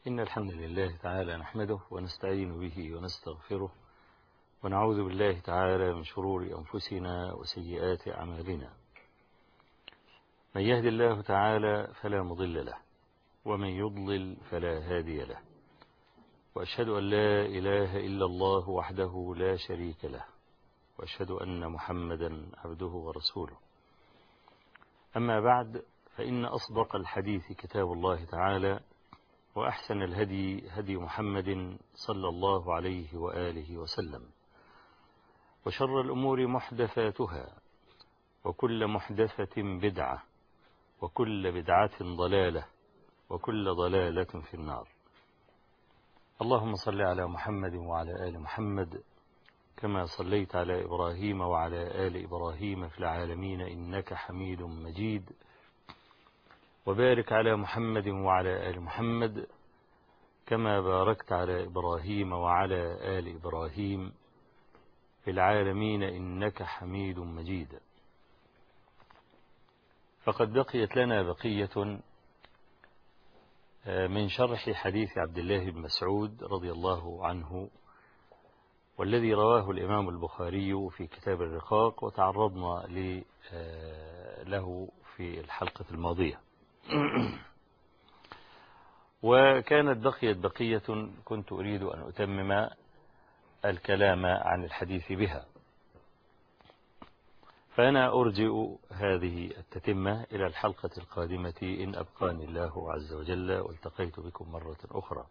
إن الحمد لله تعالى نحمده ونستعين به ونستغفره ونعوذ بالله تعالى من شرور أنفسنا وسيئات أعمالنا. من يهد الله تعالى فلا مضل له ومن يضلل فلا هادي له، وأشهد أن لا إله إلا الله وحده لا شريك له، وأشهد أن محمدا عبده ورسوله. أما بعد، فإن أصدق الحديث كتاب الله تعالى، وأحسن الهدي هدي محمد صلى الله عليه وآله وسلم، وشر الأمور محدثاتها، وكل محدثة بدعة، وكل بدعة ضلالة، وكل ضلالة في النار. اللهم صل على محمد وعلى آل محمد كما صليت على إبراهيم وعلى آل إبراهيم في العالمين إنك حميد مجيد، وبارك على محمد وعلى آل محمد كما باركت على إبراهيم وعلى آل إبراهيم في العالمين إنك حميد مجيد. فقد بقيت لنا بقية من شرح حديث عبد الله بن مسعود رضي الله عنه، والذي رواه الإمام البخاري في كتاب الرقاق، وتعرضنا له في الحلقة الماضية. وكانت بقيت بقية كنت أريد أن أتمم الكلام عن الحديث بها، فأنا أرجئ هذه التتمة إلى الحلقة القادمة إن أبقاني الله عز وجل والتقيت بكم مرة أخرى.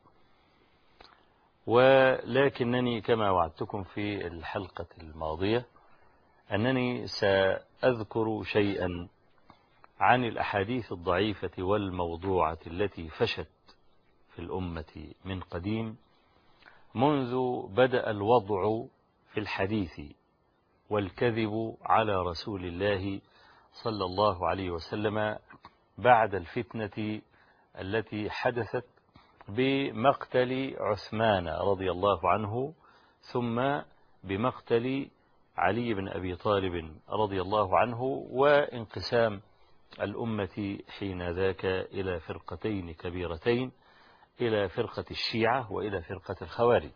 ولكنني كما وعدتكم في الحلقة الماضية أنني سأذكر شيئا عن الأحاديث الضعيفة والموضوعة التي فشت في الأمة من قديم، منذ بدأ الوضع في الحديث والكذب على رسول الله صلى الله عليه وسلم بعد الفتنة التي حدثت بمقتل عثمان رضي الله عنه، ثم بمقتل علي بن أبي طالب رضي الله عنه، وانقسام الأمة حين ذاك إلى فرقتين كبيرتين، إلى فرقة الشيعة وإلى فرقة الخوارج.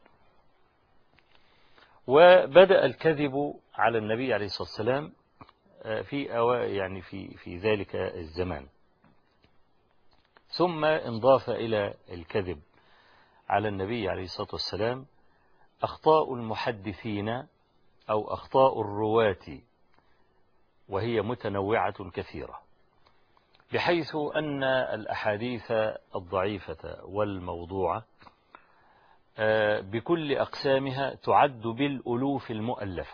وبدأ الكذب على النبي عليه الصلاة والسلام في ذلك الزمان، ثم انضاف إلى الكذب على النبي عليه الصلاة والسلام أخطاء المحدثين أو أخطاء الرواة، وهي متنوعة كثيرة، بحيث أن الأحاديث الضعيفة والموضوعة بكل أقسامها تعد بالألوف المؤلفة.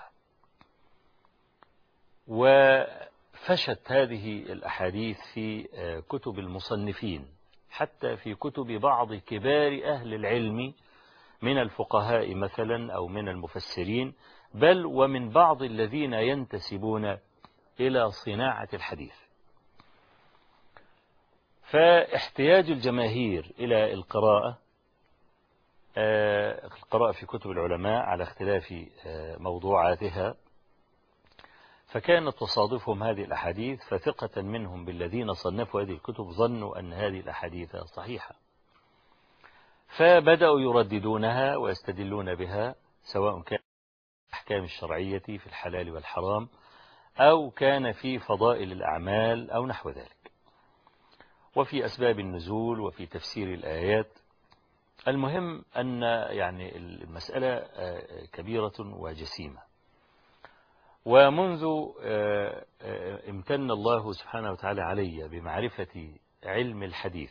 وفشت هذه الأحاديث في كتب المصنفين، حتى في كتب بعض كبار أهل العلم من الفقهاء مثلا أو من المفسرين، بل ومن بعض الذين ينتسبون إلى صناعة الحديث. فاحتياج الجماهير إلى القراءة في كتب العلماء على اختلاف موضوعاتها، فكانت تصادفهم هذه الأحاديث، فثقة منهم بالذين صنفوا هذه الكتب ظنوا أن هذه الأحاديث صحيحة، فبدأوا يرددونها ويستدلون بها، سواء كان في الأحكام الشرعية في الحلال والحرام، أو كان في فضائل الأعمال أو نحو ذلك، وفي أسباب النزول وفي تفسير الآيات. المهم أن المسألة كبيرة وجسيمة. ومنذ امتن الله سبحانه وتعالى علي بمعرفة علم الحديث،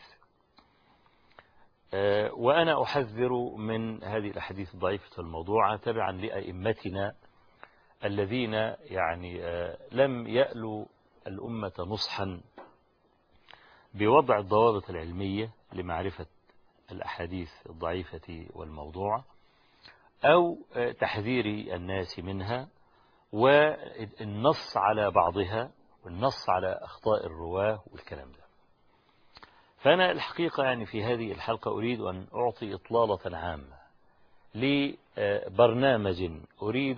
وأنا أحذر من هذه الأحاديث الضعيفة والموضوعة تبعا لأئمتنا الذين لم يألوا الأمة نصحا بوضع الضوابط العلمية لمعرفة الأحاديث الضعيفة والموضوعة، أو تحذير الناس منها، والنص على بعضها، والنص على أخطاء الرواه والكلام ده. فأنا الحقيقة في هذه الحلقة أريد أن أعطي إطلالة عامة لبرنامج أريد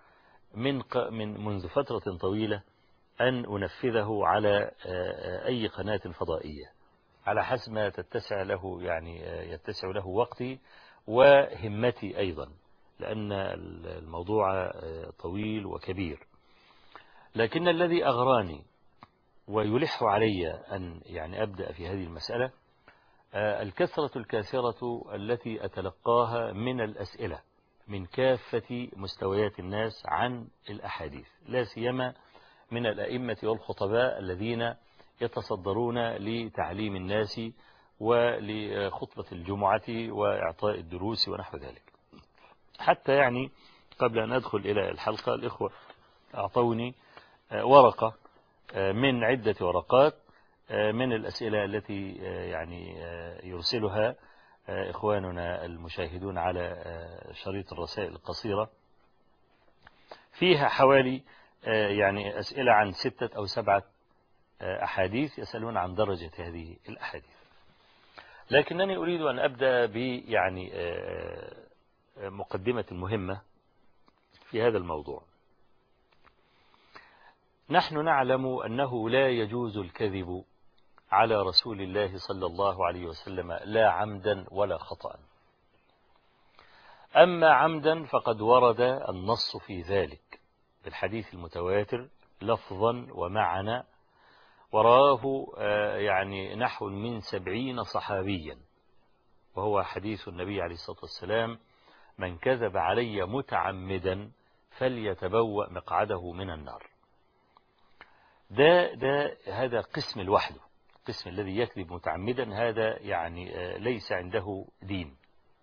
منذ فترة طويلة أن أنفذه على أي قناة فضائية، على حسب ما تتسع له يعني يتسع له وقتي وهمتي أيضا، لأن الموضوع طويل وكبير. لكن الذي أغراني ويلح علي أن يعني أبدأ في هذه المسألة الكثرة الكاثرة التي أتلقاها من الأسئلة من كافة مستويات الناس عن الأحاديث، لا سيما من الأئمة والخطباء الذين يتصدرون لتعليم الناس ولخطبة الجمعة وإعطاء الدروس ونحو ذلك. حتى يعني قبل أن أدخل إلى الحلقة الإخوة أعطوني ورقة من عدة ورقات من الأسئلة التي يعني يرسلها إخواننا المشاهدون على شريط الرسائل القصيرة، فيها حوالي يعني أسئلة عن 6 أو 7 أحاديث يسألون عن درجة هذه الأحاديث. لكنني أريد أن أبدأ يعني مقدمة مهمة في هذا الموضوع. نحن نعلم أنه لا يجوز الكذب على رسول الله صلى الله عليه وسلم لا عمدا ولا خطأ. أما عمدا فقد ورد النص في ذلك بالحديث المتواتر لفظا ومعنى، وراه يعني نحو من 70 صحابيا، وهو حديث النبي عليه الصلاة والسلام: من كذب علي متعمدا فليتبوأ مقعده من النار. هذا قسم لوحده، القسم الذي يكذب متعمدا هذا يعني ليس عنده دين،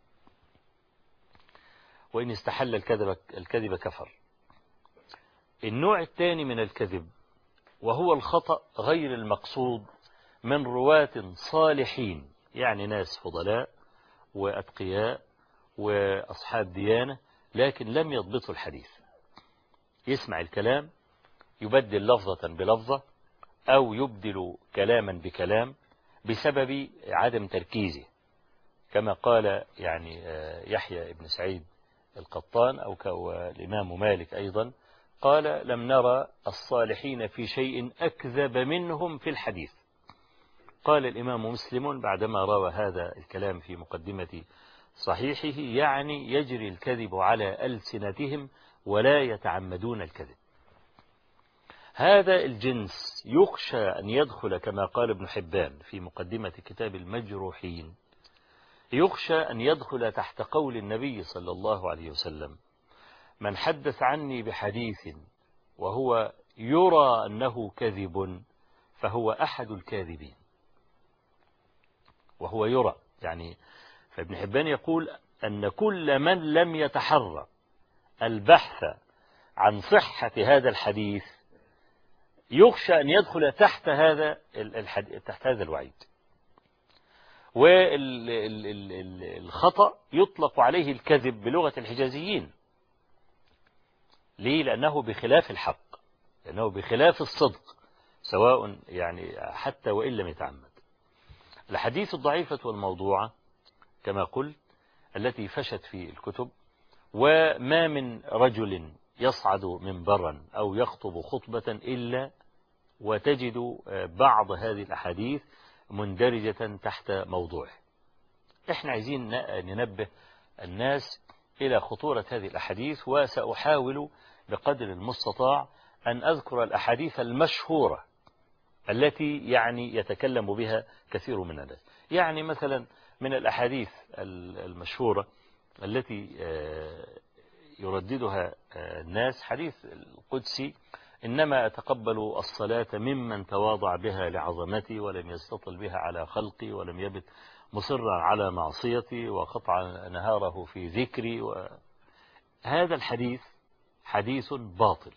وإن استحل الكذب كفر. النوع الثاني من الكذب وهو الخطأ غير المقصود من رواة صالحين، يعني ناس فضلاء وأتقياء وأصحاب ديانة، لكن لم يضبطوا الحديث. يسمع الكلام يبدل لفظة بلفظة أو يبدل كلاما بكلام بسبب عدم تركيزه، كما قال يعني يحيى بن سعيد القطان أو الإمام مالك أيضا قال: لم نرى الصالحين في شيء أكذب منهم في الحديث. قال الإمام مسلم بعدما روى هذا الكلام في مقدمة صحيحه: يعني يجري الكذب على ألسنتهم ولا يتعمدون الكذب. هذا الجنس يخشى أن يدخل كما قال ابن حبان في مقدمة كتاب المجروحين، يخشى أن يدخل تحت قول النبي صلى الله عليه وسلم: من حدث عني بحديث وهو يرى أنه كذب فهو أحد الكاذبين. وهو يرى يعني، فابن حبان يقول أن كل من لم يتحرى البحث عن صحة هذا الحديث يخشى أن يدخل تحت هذا الوعيد. والخطأ يطلق عليه الكذب بلغة الحجازيين. ليه؟ لأنه بخلاف الحق، لأنه بخلاف الصدق، سواء يعني حتى وإن لم يتعمد. الحديث الضعيفة والموضوعة كما قلت التي فشت في الكتب، وما من رجل يصعد منبرا أو يخطب خطبة إلا وتجد بعض هذه الأحاديث مندرجة تحت موضوعه. احنا عايزين ننبه الناس إلى خطورة هذه الأحاديث، وسأحاول بقدر المستطاع أن أذكر الأحاديث المشهورة التي يعني يتكلم بها كثير من الناس. يعني مثلا من الأحاديث المشهورة التي يرددها الناس حديث القدسي: إنما أتقبل الصلاة ممن تواضع بها لعظمتي ولم يستطل بها على خلقي ولم يبت مصرا على معصيتي وقطع نهاره في ذكري. هذا الحديث حديث باطل،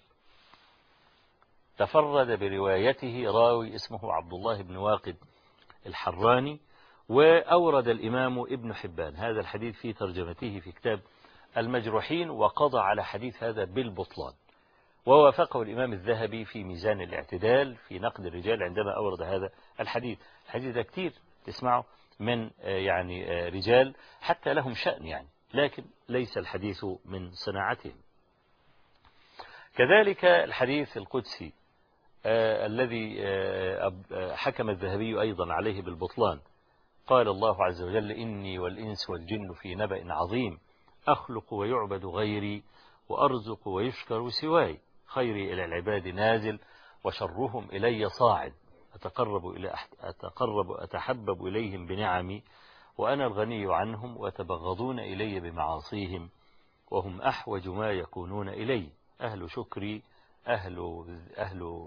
تفرد بروايته راوي اسمه عبد الله بن واقد الحراني، وأورد الإمام ابن حبان هذا الحديث في ترجمته في كتاب المجروحين، وقضى على حديث هذا بالبطلان. ووافقه الإمام الذهبي في ميزان الاعتدال في نقد الرجال عندما أورد هذا الحديث. الحديث ده كتير تسمعه من يعني رجال حتى لهم شأن يعني، لكن ليس الحديث من صناعتهم. كذلك الحديث القدسي الذي حكم الذهبي أيضا عليه بالبطلان. قال الله عز وجل: إني والإنس والجن في نبأ عظيم، أخلق ويعبد غيري وأرزق ويشكر سواي، خيري إلى العباد نازل وشرهم إلي صاعد، أتحبب إليهم بنعمي وأنا الغني عنهم، ويتبغضون إلي بمعاصيهم وهم أحوج ما يكونون إلي، أهل شكري أهل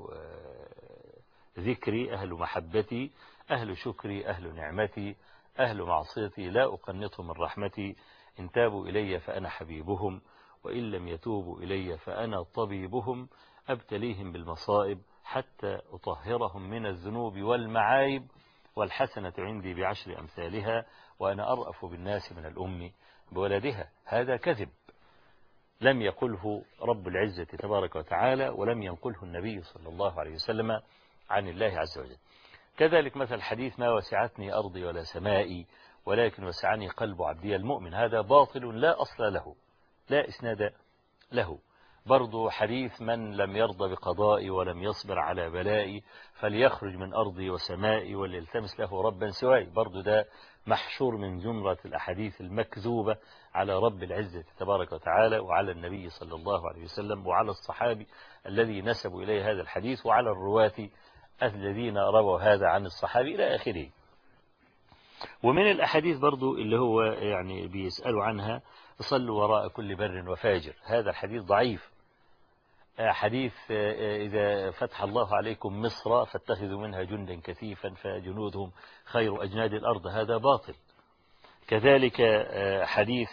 ذكري أهل محبتي، أهل شكري أهل نعمتي، أهل معصيتي لا أقنطه من رحمتي، إن تابوا إلي فأنا حبيبهم وإن لم يتوبوا إلي فأنا طبيبهم، أبتليهم بالمصائب حتى أطهرهم من الذنوب والمعايب، والحسنة عندي بعشر أمثالها، وأنا أرأف بالناس من الأم بولدها. هذا كذب لم يقله رب العزة تبارك وتعالى، ولم ينقله النبي صلى الله عليه وسلم عن الله عز وجل. كذلك مثل حديث: ما وسعتني أرضي ولا سمائي ولكن وسعني قلب عبدي المؤمن، هذا باطل لا أصل له لا إسناد له. برضو حديث: من لم يرضى بقضائي ولم يصبر على بلائي فليخرج من أرضي وسمائي وليلتمس له ربا سواي، برضو ده محشور من جملة الأحاديث المكذوبة على رب العزة تبارك وتعالى وعلى النبي صلى الله عليه وسلم وعلى الصحابي الذي نسبوا إليه هذا الحديث وعلى الرواة الذين رووا هذا عن الصحابي إلى آخره. ومن الأحاديث برضو اللي هو يعني بيسألوا عنها: صلوا وراء كل بر وفاجر، هذا الحديث ضعيف. حديث: إذا فتح الله عليكم مصر فاتخذوا منها جندا كثيفا فجنودهم خير أجناد الأرض، هذا باطل. كذلك حديث: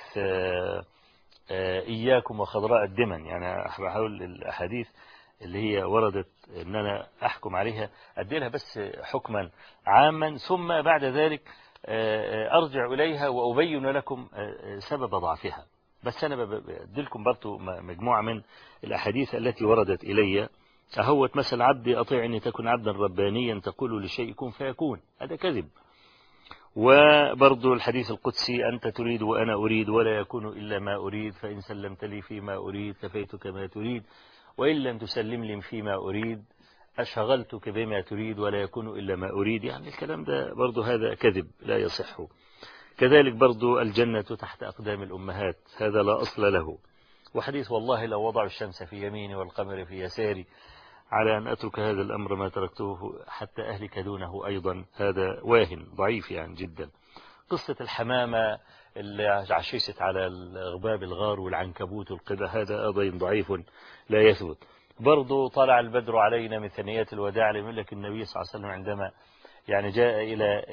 إياكم وخضراء الدمن، يعني بحاول الأحاديث اللي هي وردت أن أنا أحكم عليها أدي لها بس حكما عاما، ثم بعد ذلك أرجع إليها وأبين لكم سبب ضعفها. بس أنا بدي لكم برضو مجموعة من الأحاديث التي وردت إلي. أهوت مثل: عبدي أطيعني تكن عبدا ربانيا تقول لشيء كن فيكون، هذا كذب. وبرضو الحديث القدسي: أنت تريد وأنا أريد ولا يكون إلا ما أريد، فإن سلمت لي فيما أريد كفيتك ما تريد، وإن لم تسلم لي فيما أريد أشغلتك بما تريد ولا يكون إلا ما أريد. يعني الكلام ده برضو هذا كذب لا يصح. كذلك برضو الجنة تحت أقدام الأمهات، هذا لا أصل له. وحديث: والله لو وضعوا الشمس في يميني والقمر في يساري على أن أترك هذا الأمر ما تركته حتى أهلك دونه أيضا، هذا واهن ضعيف يعني جدا. قصة الحمامة اللي عشيست على الغباب الغار والعنكبوت والقبة، هذا أيضا ضعيف لا يثبت. برضو طلع البدر علينا من ثنيات الوداع، لم لك النبي صلى الله عليه وسلم عندما يعني جاء إلى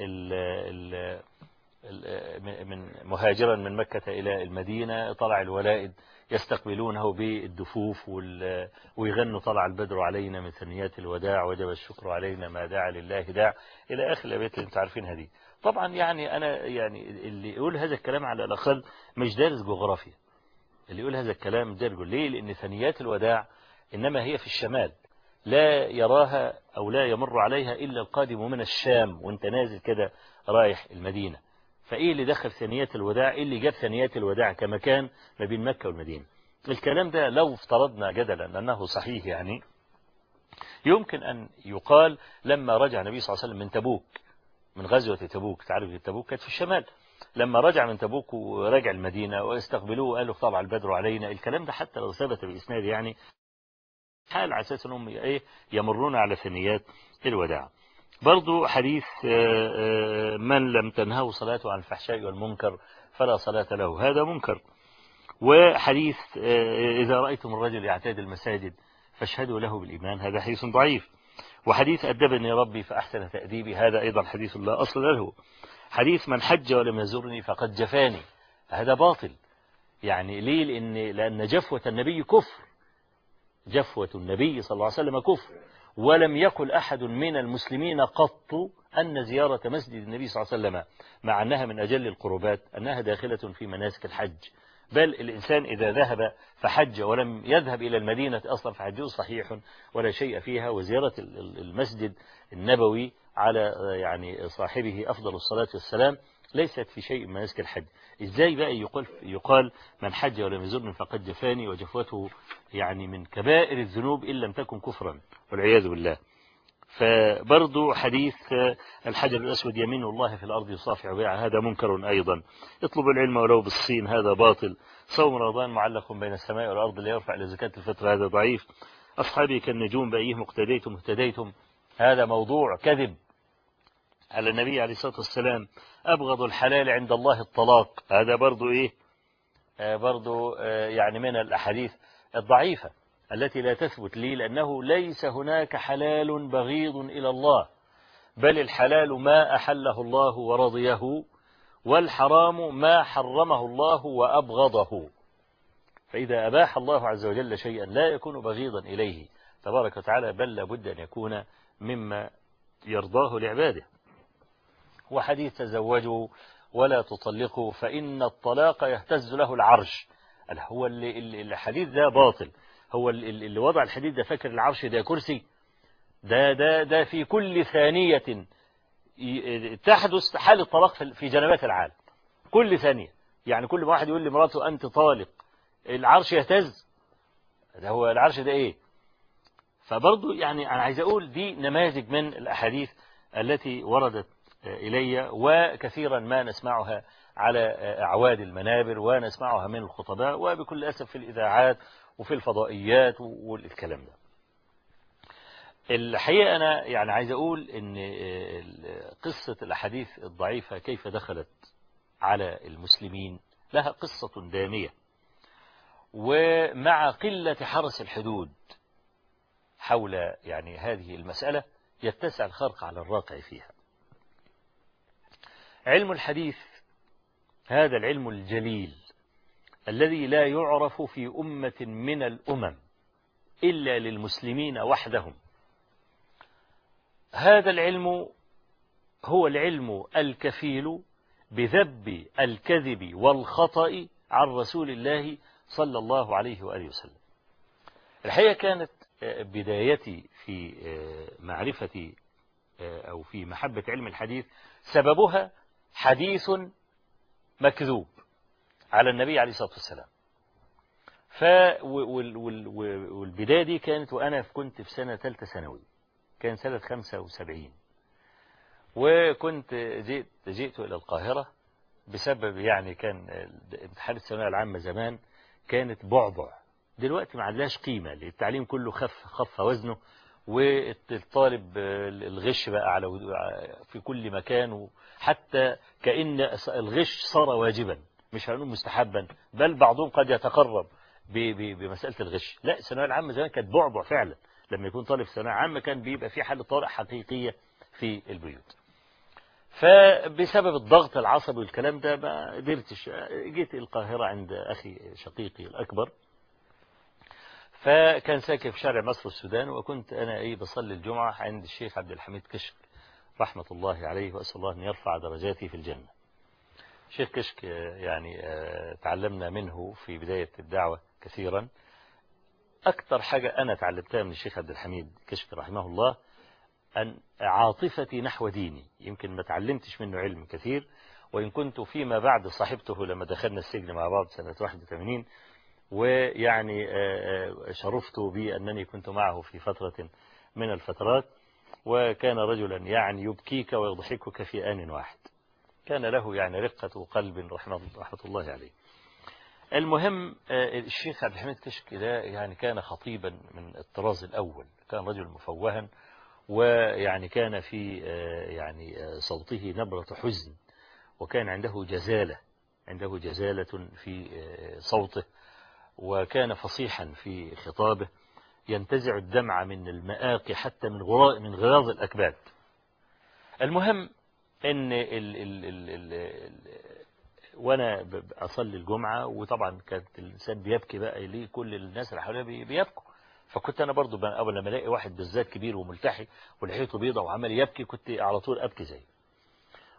من مهاجرا من مكة إلى المدينة، طلع الولائد يستقبلونه بالدفوف ويغنوا: طلع البدر علينا من ثنيات الوداع وجب الشكر علينا ما داع لله داع، إلى آخر الأبيات اللي انتم عارفين هذه. طبعا يعني أنا يعني اللي يقول هذا الكلام على الأقل مش دارس جغرافيا، اللي يقول هذا الكلام دارس. ليه؟ لأن ثنيات الوداع إنما هي في الشمال، لا يراها أو لا يمر عليها إلا القادم من الشام وانت نازل كده رايح المدينة. فإيه اللي دخل ثنيات الوداع؟ إيه اللي جاب ثنيات الوداع كمكان ما بين مكة والمدينة؟ الكلام ده لو افترضنا جدلا أنه صحيح، يعني يمكن أن يقال لما رجع النبي صلى الله عليه وسلم من تبوك، من غزوة تبوك، تعرف تبوك كانت في الشمال، لما رجع من تبوك ورجع المدينة واستقبلوه وقالوا طلع البدر علينا، الكلام ده حتى لو ثبت بإسناد يعني حال على أساس أنهم يمرون على ثنيات الوداع. برضو حديث: من لم تنهه صلاته عن الفحشاء والمنكر فلا صلاة له، هذا منكر. وحديث: إذا رأيتم الرجل يعتاد المساجد فاشهدوا له بالإيمان، هذا حديث ضعيف. وحديث: أدبني ربي فأحسن تأديبي، هذا أيضا حديث لا أصل له. حديث: من حج ولم يزرني فقد جفاني، هذا باطل. يعني ليه؟ لأن جفوة النبي كفر، جفوة النبي صلى الله عليه وسلم كفر، ولم يقل أحد من المسلمين قط أن زيارة مسجد النبي صلى الله عليه وسلم مع أنها من أجل القربات أنها داخلة في مناسك الحج، بل الإنسان إذا ذهب فحج ولم يذهب إلى المدينة أصلا فحجه صحيح ولا شيء فيها. وزيارة المسجد النبوي على يعني صاحبه أفضل الصلاة والسلام ليست في شيء من مناسك الحج. إزاي بقى يقال من حج ولم يزرني فقد جفاني وجفوته يعني من كبائر الذنوب إن لم تكن كفرا والعياذ بالله. فبرضو حديث الحجر الأسود يمين الله في الأرض يصافح بها هذا منكر أيضا. اطلب العلم ولو بالصين هذا باطل. صوم رمضان معلق بين السماء والأرض لا يرفع لزكاة الفطر هذا ضعيف. أصحابي كالنجوم بأيهم اقتديتم اهتديتم هذا موضوع كذب على النبي عليه الصلاة والسلام. أبغض الحلال عند الله الطلاق هذا برضو إيه برضو يعني من الأحاديث الضعيفة التي لا تثبت لي لأنه ليس هناك حلال بغيض إلى الله بل الحلال ما أحله الله ورضيه والحرام ما حرمه الله وأبغضه. فإذا أباح الله عز وجل شيئا لا يكون بغيضا إليه تبارك وتعالى بل لابد أن يكون مما يرضاه لعباده. وحديث تزوجوا ولا تطلقوا فإن الطلاق يهتز له العرش. هو الحديث ده باطل. هو اللي وضع الحديث ده فاكر العرش ده كرسي. ده في كل ثانية تحدث حالة طلاق في جنبات العالم كل ثانية. يعني كل ما واحد يقول لمراته أنت طالق العرش يهتز. ده هو العرش ده إيه؟ فبرضو يعني أنا عايز أقول دي نماذج من الأحاديث التي وردت إلي وكثيرا ما نسمعها على أعواد المنابر ونسمعها من الخطباء وبكل أسف في الإذاعات وفي الفضائيات والكلام ده. الحقيقة أنا يعني عايز أقول إن قصة الأحاديث الضعيفة كيف دخلت على المسلمين لها قصة دامية ومع قلة حرس الحدود حول يعني هذه المسألة يتسع الخرق على الراقع فيها. علم الحديث هذا العلم الجليل الذي لا يعرف في أمة من الأمم إلا للمسلمين وحدهم. هذا العلم هو العلم الكفيل بذب الكذب والخطأ عن رسول الله صلى الله عليه وآله وسلم. الحقيقة كانت بدايتي في معرفة أو في محبة علم الحديث سببها حديث مكذوب على النبي عليه الصلاة والسلام. والبداية دي كانت وأنا كنت في سنة ثالثة ثانوي كان سنة 75 وكنت جئت إلى القاهرة بسبب يعني كان امتحان الثانوية العامة زمان كانت بعبع. دلوقتي ما عندهاش قيمة التعليم كله خف وزنه والطالب الغش بقى على في كل مكان وحتى كأن الغش صار واجبا مش هنقول مستحبا بل بعضهم قد يتقرب بمسألة الغش. لا الثانوية العامة زمان كانت بعبع فعلا. لما يكون طالب في ثانوية عامة كان بيبقى في حالة طارئ حقيقية في البيوت. فبسبب الضغط العصبي والكلام ده ما قدرتش. جيت القاهرة عند أخي شقيقي الأكبر فكان ساكن في شارع مصر والسودان وكنت أنا بصلي الجمعة عند الشيخ عبد الحميد كشك رحمة الله عليه وأسأل الله أن يرفع درجاتي في الجنة. الشيخ كشك يعني تعلمنا منه في بداية الدعوة كثيرا. أكثر حاجة أنا تعلمتها من الشيخ عبد الحميد كشك رحمه الله أن عاطفتي نحو ديني. يمكن ما تعلمتش منه علم كثير وإن كنت فيما بعد صاحبته لما دخلنا السجن مع بعض سنة 81 ويعني شرفت بأنني كنت معه في فترة من الفترات وكان رجلا يعني يبكيك ويضحكك في آن واحد. كان له يعني رقة قلب رحمة الله عليه. المهم الشيخ عبد الحميد كشك ده يعني كان خطيبا من الطراز الأول. كان رجل مفوها ويعني كان في يعني صوته نبرة حزن وكان عنده جزالة في صوته وكان فصيحا في خطابه ينتزع الدمع من المآقي حتى من غراض الأكباد. المهم ان وانا اصلي الجمعة وطبعا كانت الانسان بيبكي بقى ليه كل الناس اللي حواليه بيبكوا. فكنت انا برضو اول لما الاقي واحد بالذات كبير وملتحي ولحيته بيضة وعمال يبكي كنت على طول ابكي زيه.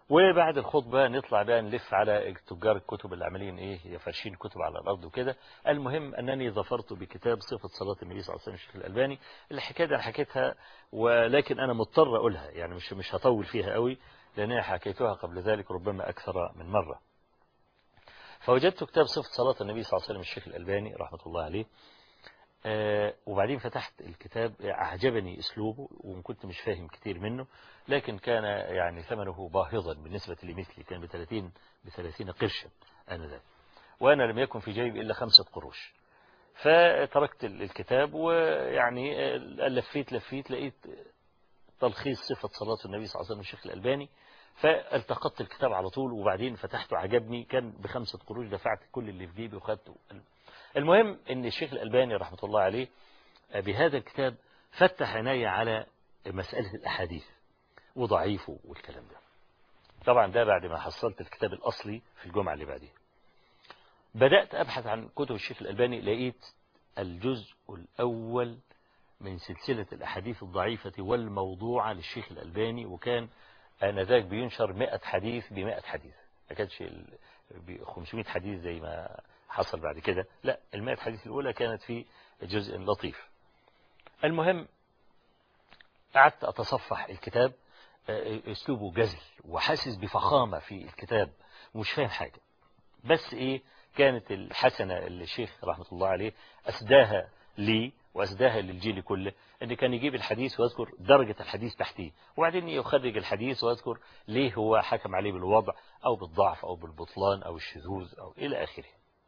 وبعد الخطبة نطلع بقى نلف على تجار الكتب اللي عاملين ايه يفرشين كتب على الارض وكده. المهم انني ظفرت بكتاب صفة صلاة النبي صلى الله عليه وسلم الشيخ الألباني. الحكاية دي انا حكيتها ولكن انا مضطر اقولها، يعني مش هطول فيها قوي لان انا حكيتها قبل ذلك ربما اكثر من مرة. فوجدت كتاب صفة صلاة النبي صلى الله عليه وسلم الشيخ الألباني رحمة الله عليه. وبعدين فتحت الكتاب، أعجبني أسلوبه وكنت مش فاهم كتير منه، لكن كان يعني ثمنه باهظا بالنسبة لمثلي، كان ب30 قرشا آنذاك، وأنا لم يكن في جيبي إلا 5 قروش. فتركت الكتاب ويعني لفيت لقيت تلخيص صفة صلاة النبي صلى الله عليه وسلم الشيخ الألباني، فالتقطت الكتاب على طول وبعدين فتحته، عجبني، كان ب5 قروش، دفعت كل اللي في جيبي وخدته. المهم ان الشيخ الألباني رحمة الله عليه بهذا الكتاب فتح عناية على مسألة الأحاديث وضعيفه والكلام ده. طبعا ده بعد ما حصلت الكتاب الأصلي في الجمعة اللي بعدها. بدأت أبحث عن كتب الشيخ الألباني، لقيت الجزء الأول من سلسلة الأحاديث الضعيفة والموضوعة للشيخ الألباني، وكان آنذاك بينشر 100 حديث ب100 حديث، ما كانش 500 حديث زي ما حصل بعد كده، لا، ال100 حديث الأولى كانت في جزء لطيف. المهم قعدت أتصفح الكتاب، أسلوبه جزل وحاسس بفخامة في الكتاب ومش فاهم حاجة، بس إيه كانت الحسنة اللي الشيخ رحمة الله عليه أسداها لي وأسداها للجيل كله، أن كان يجيب الحديث ويذكر درجة الحديث تحتيه، وبعدين يخرج الحديث ويذكر ليه هو حكم عليه بالوضع أو بالضعف أو بالبطلان أو الشذوذ أو إلى آخره.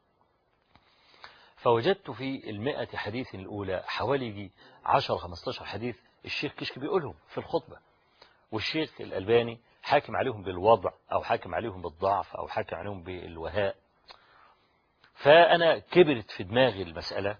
فوجدت في ال100 حديث الأولى حوالي 10-15 حديث الشيخ كشك بيقولهم في الخطبة، والشيخ الألباني حاكم عليهم بالوضع أو حاكم عليهم بالضعف أو حاكم عليهم بالوهاء. فأنا كبرت في دماغي المسألة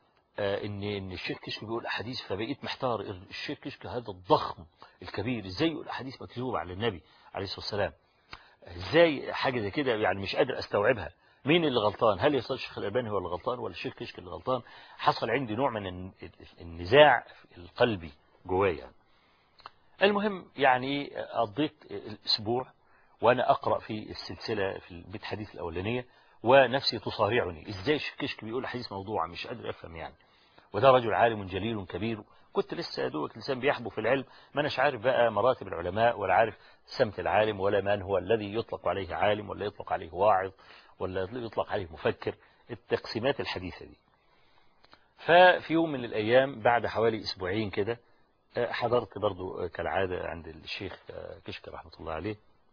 إن الشيخ كشك بيقول أحاديث، فبقيت محتار، الشيخ كشك هذا الضخم الكبير إزاي يقول أحاديث مكذوبة على النبي عليه الصلاة والسلام؟ إزاي حاجة زي كده؟ يعني مش قادر أستوعبها. مين اللي غلطان؟ هل يصل الشيخ الألباني هو اللي غلطان ولا الشيخ كشك اللي غلطان؟ حصل عندي نوع من النزاع القلبي جوايا. المهم يعني قضيت الأسبوع وأنا أقرأ في السلسلة في البيت حديث الأولانية ونفسي تصارعني، إزاي الشيخ كشك بيقول حديث موضوع؟ مش قادر أفهم يعني. وده رجل عالم جليل كبير، كنت لسه يا دوبك لسان بيحبو في العلم، ما أناش عارف بقى مراتب العلماء ولا عارف سمت العالم ولا من هو الذي يطلق عليه عالم ولا يطلق عليه واعظ ولا يطلق عليه مفكر، التقسيمات الحديثة دي. ففي يوم من الأيام بعد حوالي أسبوعين كده حضرت برضو كالعادة عند الشيخ كشك رحمة الله عليه،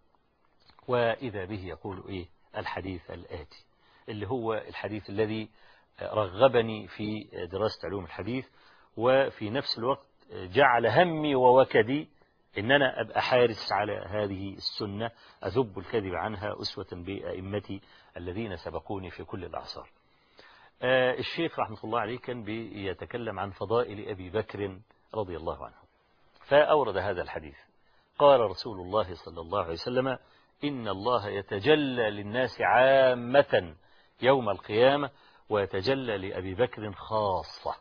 وإذا به يقول إيه الحديث الآتي اللي هو الحديث الذي رغبني في دراسة علوم الحديث، وفي نفس الوقت جعل همي ووكدي إن أنا أبقى حارس على هذه السنة، أذب الكذب عنها أسوة بأئمتي الذين سبقوني في كل الأعصار. الشيخ رحمة الله عليه كان بيتكلم عن فضائل أبي بكر رضي الله عنه، فأورد هذا الحديث. قال رسول الله صلى الله عليه وسلم: إن الله يتجلى للناس عامة يوم القيامة ويتجلى لأبي بكر خاصة.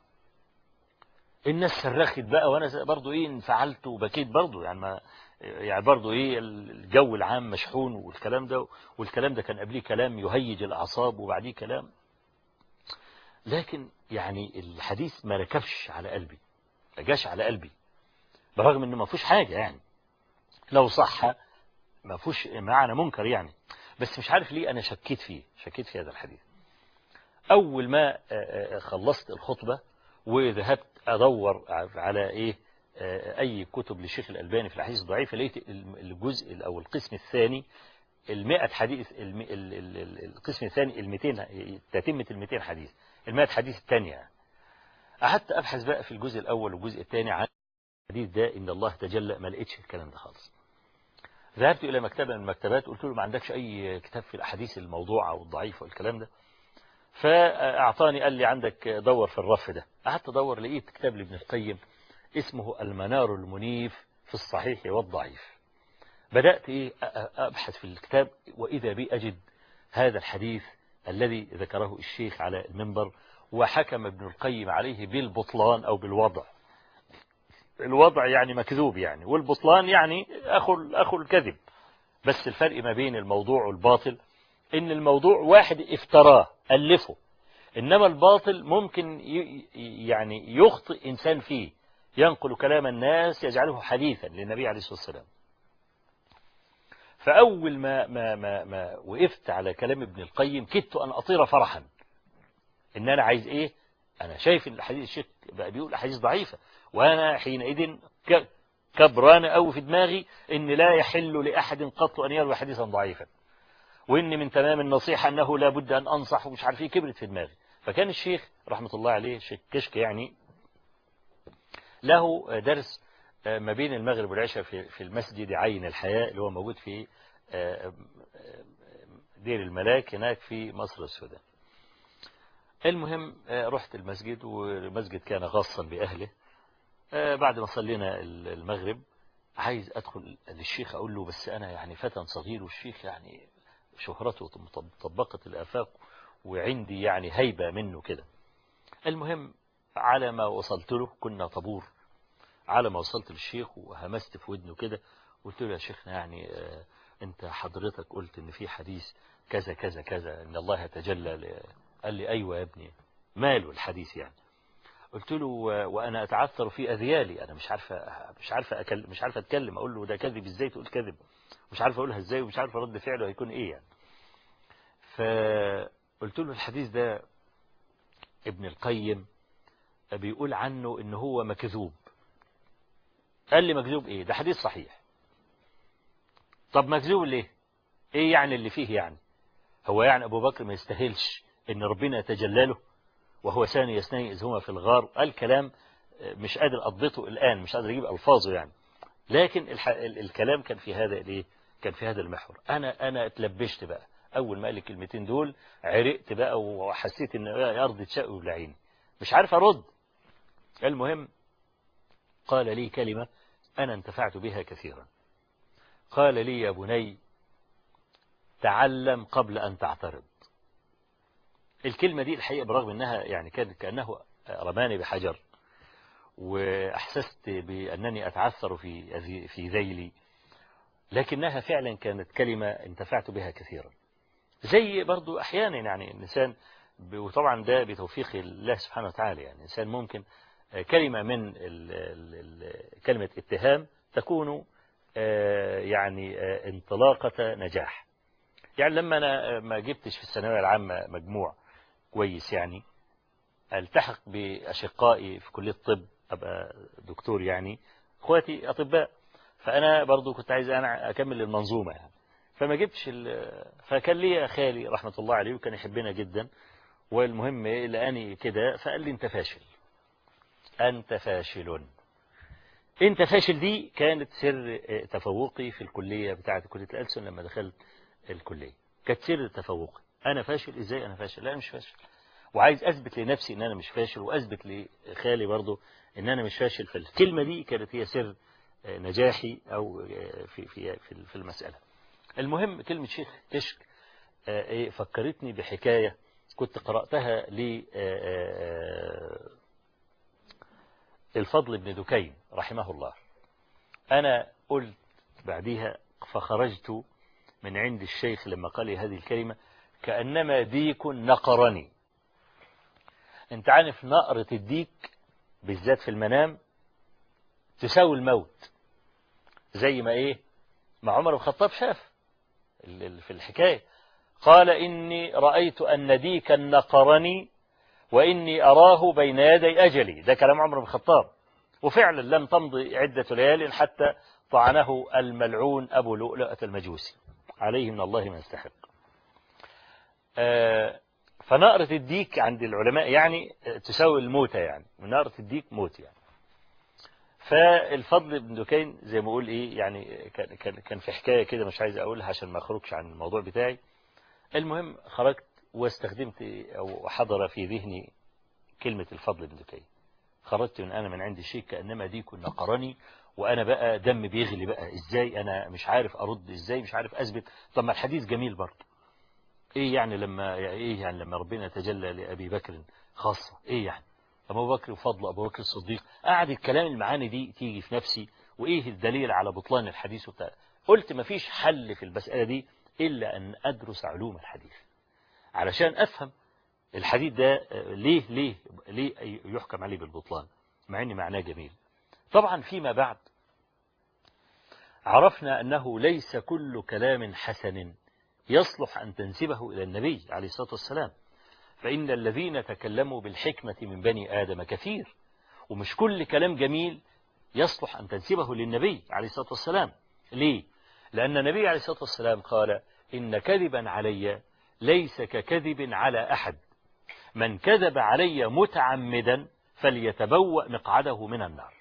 الناس صرخت بقى، وانا برضو ايه انفعلت وبكيت برضو، يعني ما يعني برضو ايه الجو العام مشحون والكلام ده كان قبليه كلام يهيج الاعصاب وبعديه كلام، لكن يعني الحديث ما ركبش على قلبي، ما جاش على قلبي، برغم انه ما فيهوش حاجه يعني، لو صح ما فيهوش معنى منكر يعني، بس مش عارف ليه انا شكيت في هذا الحديث. اول ما خلصت الخطبه وذهبت أدور على إيه أي كتب للشيخ الألباني في الحديث الضعيف، لقيت الجزء أو القسم الثاني 100 حديث، القسم الثاني 200 تتمة 200 حديث، 100 حديث الثانية. قعدت أبحث بقى في الجزء الأول والجزء الثاني عن الحديث ده إن الله تجلى، ما لقيتش الكلام ده خالص. ذهبت إلى مكتبة من المكتبات، قلت له ما عندكش أي كتاب في الأحاديث الموضوعة والضعيفة والكلام ده؟ فأعطاني، قال لي عندك دور في الرف ده. قعدت أدور، لقيت كتاب لابن القيم اسمه المنار المنيف في الصحيح والضعيف. بدأت أبحث في الكتاب، وإذا بي أجد هذا الحديث الذي ذكره الشيخ على المنبر وحكم ابن القيم عليه بالبطلان أو بالوضع. الوضع يعني مكذوب يعني، والبطلان يعني أخو الكذب، بس الفرق ما بين الموضوع والباطل إن الموضوع واحد افتراه ألفه، إنما الباطل ممكن يعني يخطئ إنسان فيه، ينقل كلام الناس يجعله حديثا للنبي عليه الصلاة والسلام. فأول ما وقفت على كلام ابن القيم كدت أن أطير فرحا، إن أنا عايز إيه؟ أنا شايف إن الحديث الشيخ بقى بيقول أحاديث ضعيفة، وأنا حينئذ كبران أوي في دماغي إن لا يحل لأحد قط أن يروي حديثا ضعيفا، وإن من تمام النصيحة أنه لا بد أن أنصح، ومش عارف إيه، كبرت في دماغي. فكان الشيخ رحمة الله عليه الشيخ كشك يعني له درس ما بين المغرب والعشاء في المسجد عين الحياة اللي هو موجود في دير الملاك هناك في مصر السودان. المهم رحت المسجد، والمسجد كان خاصا بأهله. بعد ما صلينا المغرب عايز أدخل للشيخ أقول له بس أنا يعني فتى صغير، والشيخ يعني شهرته طبقت الآفاق، وعندي يعني هيبة منه كده. المهم على ما وصلت له، كنا طابور، على ما وصلت للشيخ وهمست في ودنه كده، قلت له يا شيخنا يعني انت حضرتك قلت ان في حديث كذا كذا كذا ان الله يتجلى. قال لي ايوه يا ابني، ماله الحديث يعني؟ قلت له وانا اتعثر في اذيالي، انا مش عارف اتكلم، اقول له ده كذب ازاي تقول كذب، مش عارف اقولها ازاي، ومش عارف رد فعله هيكون ايه يعني. فقلت له الحديث ده ابن القيم بيقول عنه ان هو مكذوب. قال لي مكذوب ايه؟ ده حديث صحيح. طب مكذوب ليه؟ ايه يعني اللي فيه يعني؟ هو يعني ابو بكر ما يستاهلش ان ربنا يتجلى له وهو ثاني اثنين اذ هما في الغار؟ قال كلام مش قادر اضبطه الان، مش قادر اجيب الفاظه يعني، لكن الكلام كان في هذا الايه، كان في هذا المحور. انا اتلبشت بقى اول ما قال الكلمتين دول، عرقت بقى وحسيت ان ارض تشق وبلعيني، مش عارف ارد. المهم قال لي كلمة انا انتفعت بها كثيرا. قال لي يا بني تعلم قبل أن تعترض. الكلمة دي الحقيقة برغم أنها يعني كانت كأنه رماني بحجر، وأحسست بأنني أتعثر في ذيلي، لكنها فعلا كانت كلمة انتفعت بها كثيرا. زي برضو أحيانا يعني الإنسان، وطبعا ده بتوفيق الله سبحانه وتعالى، يعني الإنسان ممكن كلمة من كلمة اتهام تكون يعني انطلاقة نجاح. يعني لما أنا ما جبتش في الثانوية العامة مجموع كويس، يعني التحق بأشقائي في كلية الطب أبقى دكتور، يعني اخواتي أطباء، فأنا برضو كنت عايز أنا أكمل المنظومة يعني، فما جبتش فكان لي خالي رحمة الله عليه وكان يحبنا جدا، والمهم لقاني كده فقال لي أنت فاشل، أنت فاشل، أنت فاشل. دي كانت سر تفوقي في الكلية بتاعة كلية الألسن. لما دخلت الكلية كانت سر تفوقي، أنا فاشل إزاي؟ أنا فاشل؟ لا أنا مش فاشل، وعايز أثبت لنفسي إن أنا مش فاشل، وأثبت لخالي برضو إن أنا مش فاشل. فالكلمة دي كانت هي سر نجاحي أو في المسألة. المهم كلمة شيخ كشك فكرتني بحكاية كنت قرأتها للفضل بن دكين رحمه الله. أنا قلت بعديها فخرجت من عند الشيخ لما قال لي هذه الكلمة كأنما ديك نقرني. انت عارف نقرة الديك بالذات في المنام تساوي الموت، زي ما ايه ما عمر بن الخطاب شاف في الحكاية، قال إني رأيت أن ديكا نقرني وإني أراه بين يدي أجلي. ده كلام عمر بن الخطاب، وفعلا لم تمضي عدة ليال حتى طعنه الملعون أبو لؤلؤة المجوسي عليه من الله ما يستحق. فنقرة الديك عند العلماء يعني تساوي الموتة، يعني نقرة الديك موت يعني. فالفضل بن دكين زي ما اقول ايه يعني كان في حكاية كده مش عايز اقولها عشان ما اخرجش عن الموضوع بتاعي. المهم خرجت واستخدمت او حضر في ذهني كلمة الفضل بن دكين. خرجت من عندي شيء كأنما ديك نقرني، وانا بقى دم بيغلي بقى، ازاي انا مش عارف ارد، ازاي مش عارف اثبت. طب ما الحديث جميل برضه، ايه يعني لما ربنا تجلى لأبي بكر خاصة، ايه يعني أبو بكر وفضل أبو بكر الصديق. قعد الكلام المعاني دي تيجي في نفسي، وإيه الدليل على بطلان الحديث قلت مفيش حل في المسألة دي إلا أن أدرس علوم الحديث علشان أفهم الحديث ده ليه يحكم عليه بالبطلان مع أن معناه جميل. طبعا فيما بعد عرفنا أنه ليس كل كلام حسن يصلح أن تنسبه إلى النبي عليه الصلاة والسلام، فإن الذين تكلموا بالحكمة من بني آدم كثير، ومش كل كلام جميل يصلح أن تنسبه للنبي عليه الصلاة والسلام. ليه؟ لأن النبي عليه الصلاة والسلام قال إن كذبا علي ليس ككذب على أحد، من كذب علي متعمدا فليتبوأ مقعده من النار.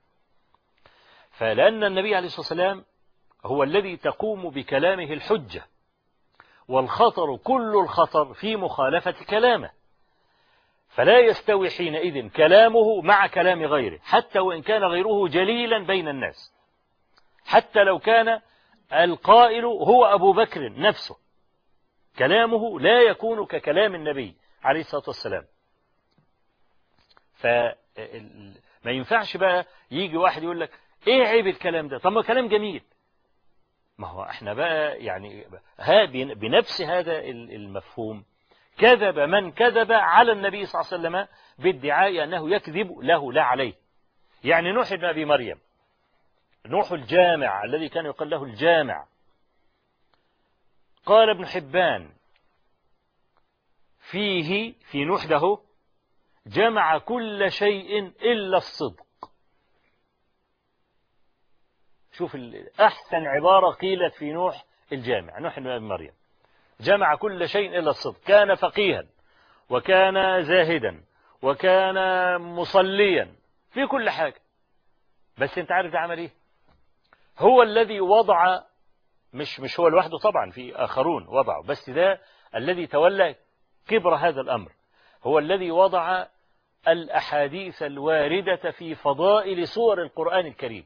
فلأن النبي عليه الصلاة والسلام هو الذي تقوم بكلامه الحجة، والخطر كل الخطر في مخالفة كلامه، فلا يستوي حينئذ كلامه مع كلام غيره، حتى وإن كان غيره جليلا بين الناس، حتى لو كان القائل هو أبو بكر نفسه، كلامه لا يكون ككلام النبي عليه الصلاة والسلام. فما ينفعش بقى يجي واحد يقول لك ايه عيب الكلام ده؟ طب ما كلام جميل. ما هو احنا بقى يعني بنفس هذا المفهوم كذب من كذب على النبي صلى الله عليه وسلم بادعاء أنه يكذب له لا عليه. يعني نوح بن أبي مريم، نوح الجامع الذي كان يقال له الجامع، قال ابن حبان فيه في نوح ده جمع كل شيء إلا الصدق. شوف أحسن عبارة قيلت في نوح الجامع، نوح بن أبي مريم، جمع كل شيء إلا الصدق. كان فقيها وكان زاهدا وكان مصليا في كل حاجة، بس انت عارف ده عمل ايه؟ هو الذي وضع، مش هو لوحده طبعا، في آخرون وضعوا، بس ده الذي تولى كبر هذا الأمر، هو الذي وضع الأحاديث الواردة في فضائل سور القرآن الكريم.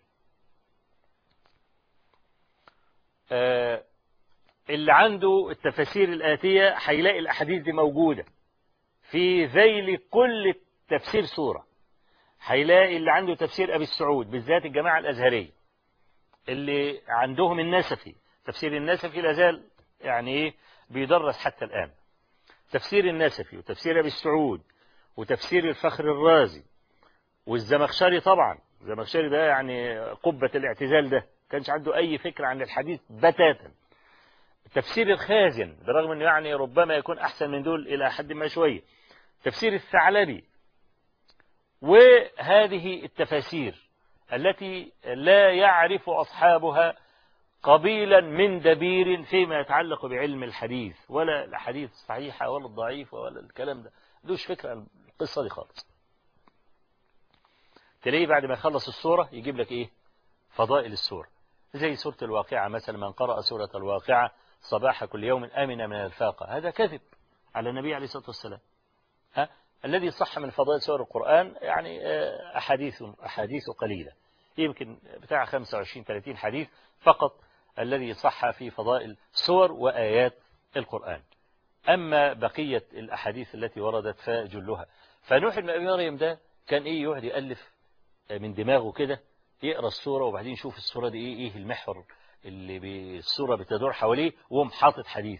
اللي عنده التفاسير الآتية هيلاقي الأحاديث دي موجودة في ذيل كل تفسير سورة. هيلاقي اللي عنده تفسير أبي السعود، بالذات الجماعة الأزهرية اللي عندهم النسفي، تفسير النسفي لازال يعني ايه بيدرس حتى الآن، تفسير النسفي وتفسير أبي السعود وتفسير الفخر الرازي والزمخشري. طبعا الزمخشري ده يعني قبة الاعتزال، ده كانش عنده أي فكرة عن الحديث بتاتا. تفسير الخازن برغم أنه يعني ربما يكون أحسن من دول إلى حد ما شوية، تفسير الثعلبي، وهذه التفاسير التي لا يعرف أصحابها قبيلا من دبير فيما يتعلق بعلم الحديث، ولا الحديث الصحيحة ولا الضعيفة ولا الكلام ده، دوش فكرة عن القصة دي خالص. تلاقيه بعد ما يخلص السورة يجيب لك إيه؟ فضائل السورة، زي سورة الواقعة مثلا، من قرأ سورة الواقعة صباح كل يوم آمن من الفاقة، هذا كذب على النبي عليه الصلاة والسلام. الذي صح من فضائل سور القرآن يعني أحاديث قليلة، يمكن بتاع 25-30 حديث فقط الذي صح في فضائل سور وآيات القرآن، أما بقية الأحاديث التي وردت فجلها. فنوح بن أبي مريم ده كان إيه؟ يقعد يألف من دماغه كده، يقرأ السورة وبعدين يشوف السورة دي إيه المحور اللي بالسورة بتدور حواليه، وهم حاطط حديث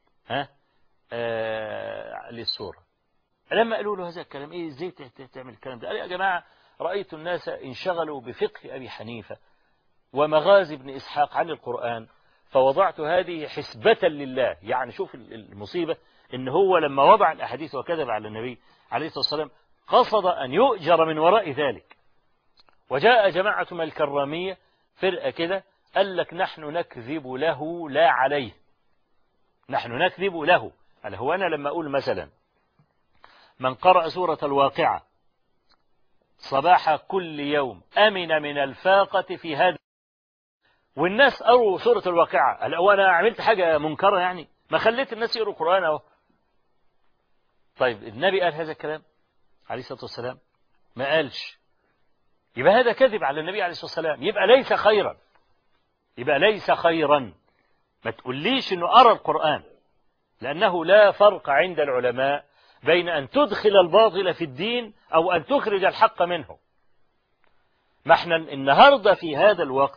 للسورة. لما قالوا له هذا الكلام، إيه إزاي تعمل الكلام ده؟ قال يا جماعة رأيت الناس انشغلوا بفقه أبي حنيفة ومغازي ابن إسحاق عن القرآن، فوضعت هذه حسبة لله. يعني شوف المصيبة، إن هو لما وضع الأحاديث وكذب على النبي عليه الصلاة والسلام قصد أن يؤجر من وراء ذلك. وجاء جماعة من الكرامية، فرقة كده، قال لك نحن نكذب له لا عليه، نحن نكذب له. قال هو أنا لما أقول مثلا من قرأ سورة الواقعة صباح كل يوم أمن من الفاقة في هذا، والناس قروا سورة الواقعة، قال هو أنا عملت حاجة منكرة يعني؟ ما خليت الناس يقروا القرآن أهو. طيب النبي قال هذا الكلام عليه الصلاة والسلام؟ ما قالش. يبقى هذا كذب على النبي عليه الصلاة والسلام، يبقى ليس خيرا، يبقى ليس خيرا. ما تقوليش إنه قرأ القرآن، لأنه لا فرق عند العلماء بين أن تدخل الباطل في الدين أو أن تخرج الحق منه. ما احنا النهاردة في هذا الوقت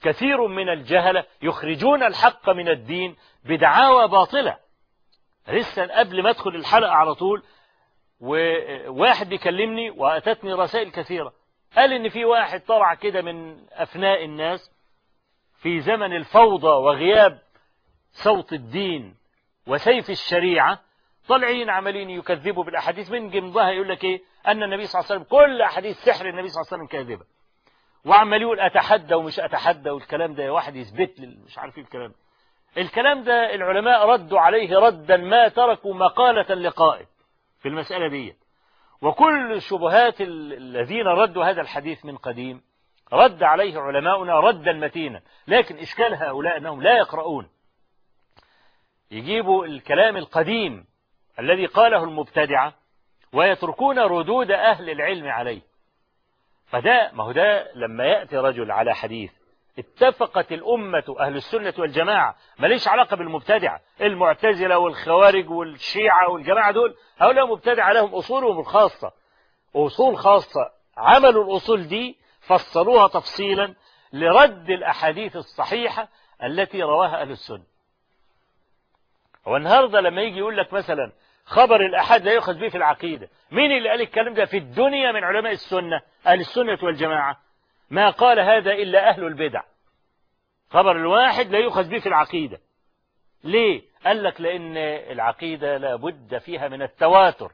كثير من الجهلة يخرجون الحق من الدين بدعاوى باطلة. لسه قبل ما أدخل الحلقة على طول وواحد بيكلمني وأتتني رسائل كثيرة، قال إن في واحد طلع كده من أفناء الناس في زمن الفوضى وغياب صوت الدين وسيف الشريعة، طالعين عمالين يكذبوا بالأحاديث، من جنبها يقول لك إيه؟ أن النبي صلى الله عليه وسلم كل أحاديث سحر النبي صلى الله عليه وسلم كاذبة، وعمال يقول أتحدى ومش أتحدى، والكلام ده واحد يثبت لي مش عارف إيه الكلام ده. الكلام ده العلماء ردوا عليه ردا ما تركوا مقالة لقائد في المسألة دي. وكل الشبهات الذين ردوا هذا الحديث من قديم رد عليه علماؤنا ردا متينا، لكن إشكال هؤلاء أنهم لا يقرؤون، يجيبوا الكلام القديم الذي قاله المبتدعة ويتركون ردود أهل العلم عليه. فده ما هو ده لما يأتي رجل على حديث اتفقت الأمة أهل السنة والجماعة، ماليش علاقة بالمبتدعة، المعتزلة والخوارج والشيعة والجماعة دول هؤلاء مبتدعة لهم أصولهم الخاصة، أصول خاصة، عملوا الأصول دي فصلوها تفصيلا لرد الأحاديث الصحيحة التي رواها أهل السنة. والنهاردة لما يجي يقول لك مثلا خبر الأحد لا يؤخذ به في العقيدة، مين اللي قال الكلام ده في الدنيا من علماء السنة أهل السنة والجماعة؟ ما قال هذا إلا أهل البدع. خبر الواحد لا يؤخذ به في العقيدة. ليه؟ قال لك لأن العقيدة لابد فيها من التواتر.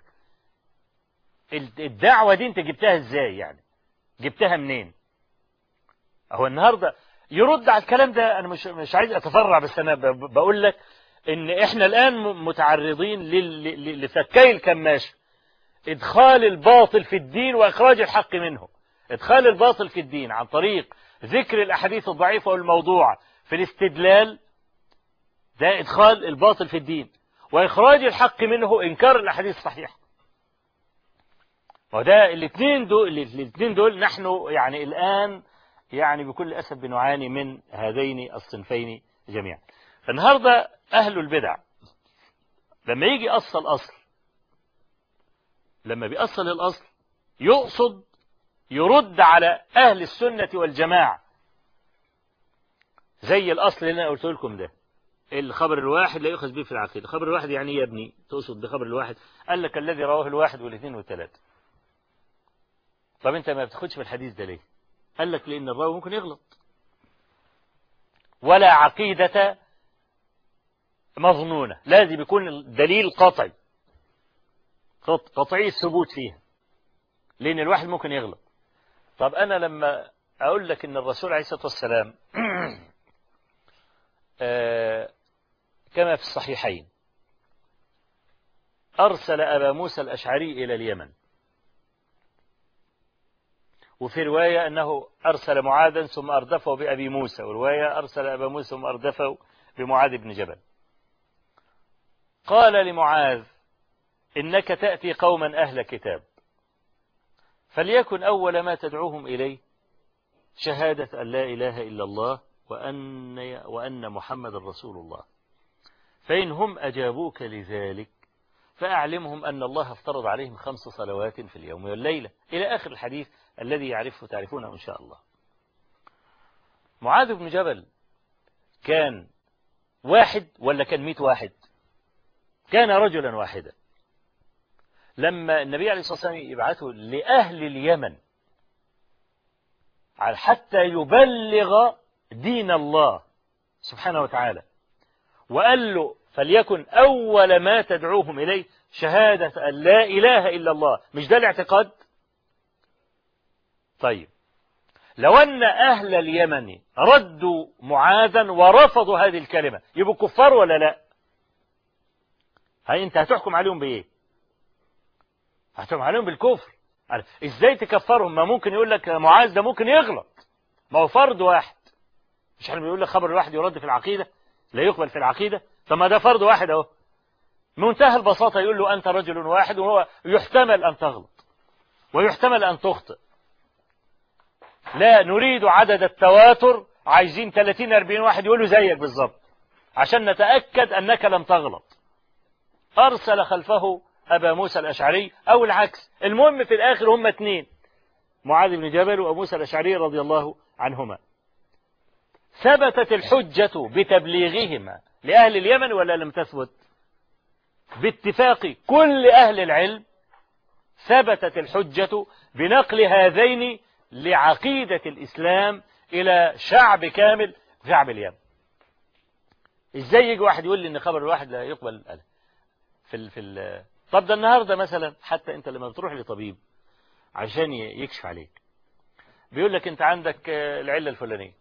الدعوة دي انت جبتها ازاي يعني؟ جبتها منين؟ هو النهاردة يرد على الكلام ده. أنا مش عايز أتفرع، بس أنا بقول لك إن إحنا الآن متعرضين لفكي الكماشة، إدخال الباطل في الدين وإخراج الحق منه. إدخال الباطل في الدين عن طريق ذكر الأحاديث الضعيفة والموضوعة في الاستدلال، ده إدخال الباطل في الدين، وإخراج الحق منه إنكار الأحاديث الصحيحة. وده الاثنين دول نحن يعني الآن يعني بكل أسف بنعاني من هذين الصنفين جميعا. فالنهاردة أهل البدع لما يجي أصل لما بيأصل الأصل يقصد يرد على أهل السنة والجماعة، زي الأصل اللي أنا قلت لكم ده، الخبر الواحد لا يؤخذ به في العقيدة. خبر الواحد يعني يا ابني تقصد بخبر الواحد؟ قال لك الذي رواه الواحد والاثنين والثلاثة. طب أنت ما بتاخدش في الحديث ده ليه؟ قال لك لأن الراوي ممكن يغلط، ولا عقيدة مظنونة، لازم يكون الدليل قطعي قطعي الثبوت فيها، لأن الواحد ممكن يغلط. طب أنا لما أقول لك إن الرسول عليه الصلاة والسلام كما في الصحيحين أرسل أبا موسى الأشعري إلى اليمن، وفي رواية أنه أرسل معاذا ثم أردفه بأبي موسى، ورواية أرسل أبا موسى ثم أردفه بمعاذ بن جبل. قال لمعاذ إنك تأتي قوما أهل كتاب، فليكن أول ما تدعوهم إليه شهادة أن لا إله إلا الله وأن محمد رسول الله، فإن هم أجابوك لذلك فأعلمهم أن الله افترض عليهم 5 صلوات في اليوم والليلة، إلى آخر الحديث الذي تعرفونه إن شاء الله. معاذ بن جبل كان واحد ولا كان 100 واحد؟ كان رجلا واحدا. لما النبي عليه الصلاة والسلام يبعثه لأهل اليمن حتى يبلغ دين الله سبحانه وتعالى، وقال له فليكن أول ما تدعوهم إليه شهادة أن لا إله إلا الله، مش ده الاعتقاد؟ طيب لو أن أهل اليمن ردوا معاذا ورفضوا هذه الكلمة يبقوا كفار ولا لا؟ هاي أنت هتحكم عليهم بإيه؟ هتحكم عليهم بالكفر. إزاي تكفرهم؟ ما ممكن يقول لك معاذ ده ممكن يغلط، ما هو فرد واحد، مش احنا بيقول لك خبر الواحد يرد في العقيدة لا يقبل في العقيدة؟ طب ما ده فرد واحد اهو، منتهى البساطة يقول له أنت رجل واحد، وهو يحتمل أن تغلط ويحتمل أن تخطئ. لا نريد عدد التواتر، عايزين 30-40 واحد يقولوا زيك بالظبط عشان نتأكد أنك لم تغلط. أرسل خلفه أبا موسى الأشعري أو العكس، المهم في الآخر هم 2، معاذ بن جبل وأبو موسى الأشعري رضي الله عنهما. ثبتت الحجة بتبليغهما لأهل اليمن ولا لم تثبت؟ باتفاق كل أهل العلم ثبتت الحجة بنقل هذين لعقيدة الإسلام إلى شعب كامل، شعب اليمن. إزاي يجي واحد يقول لي إن خبر الواحد لا يقبل الألم طب ده النهاردة مثلا حتى أنت لما بتروح لطبيب عشان يكشف عليك بيقول لك أنت عندك العلة الفلانية،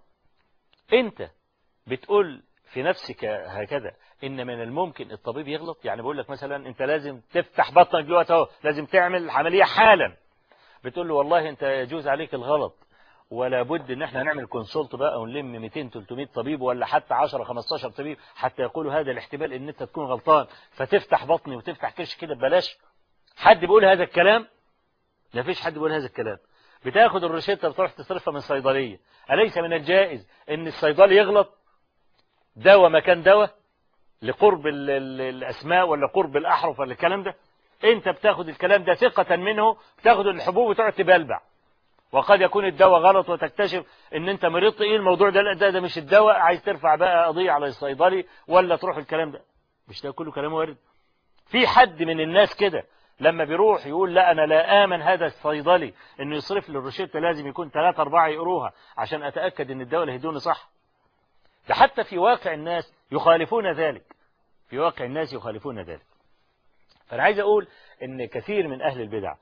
أنت بتقول في نفسك هكذا إن من الممكن الطبيب يغلط. يعني بقول لك مثلا أنت لازم تفتح بطنك دلوقتي اهو، لازم تعمل عملية حالا، بتقول له والله أنت يجوز عليك الغلط ولا بد ان احنا نعمل كونسولت بقى ونلم 200 300 طبيب ولا حتى 10 15 طبيب حتى يقولوا هذا الاحتمال ان انت تكون غلطان، فتفتح بطني وتفتح كرش كده ببلاش. حد بيقول هذا الكلام؟ لا فيش حد بيقول هذا الكلام. بتاخد الروشته بتروح تصرفها من صيدليه، أليس من الجائز ان الصيدلي يغلط دواء مكان دواء لقرب الاسماء ولا قرب الاحرف ولا الكلام ده؟ انت بتاخد الكلام ده ثقة منه، بتاخد الحبوب وتقعد تبلبع، وقد يكون الدواء غلط وتكتشف ان انت مريض. ايه الموضوع ده؟ لا ده مش الدواء، عايز ترفع بقى قضية على الصيدلي ولا تروح الكلام ده. مش ده كله كلام وارد؟ في حد من الناس كده لما بيروح يقول لا انا لا امن هذا الصيدلي انه يصرف لي الروشته لازم يكون 3 4 يقروها عشان اتاكد ان الدواء اللي هيدوني صح؟ ده حتى في واقع الناس يخالفون ذلك، في واقع الناس يخالفون ذلك. فانا عايز اقول ان كثير من اهل البدع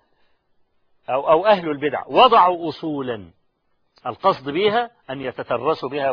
أو أهل البدع وضعوا أصولا القصد بها أن يتترسوا بها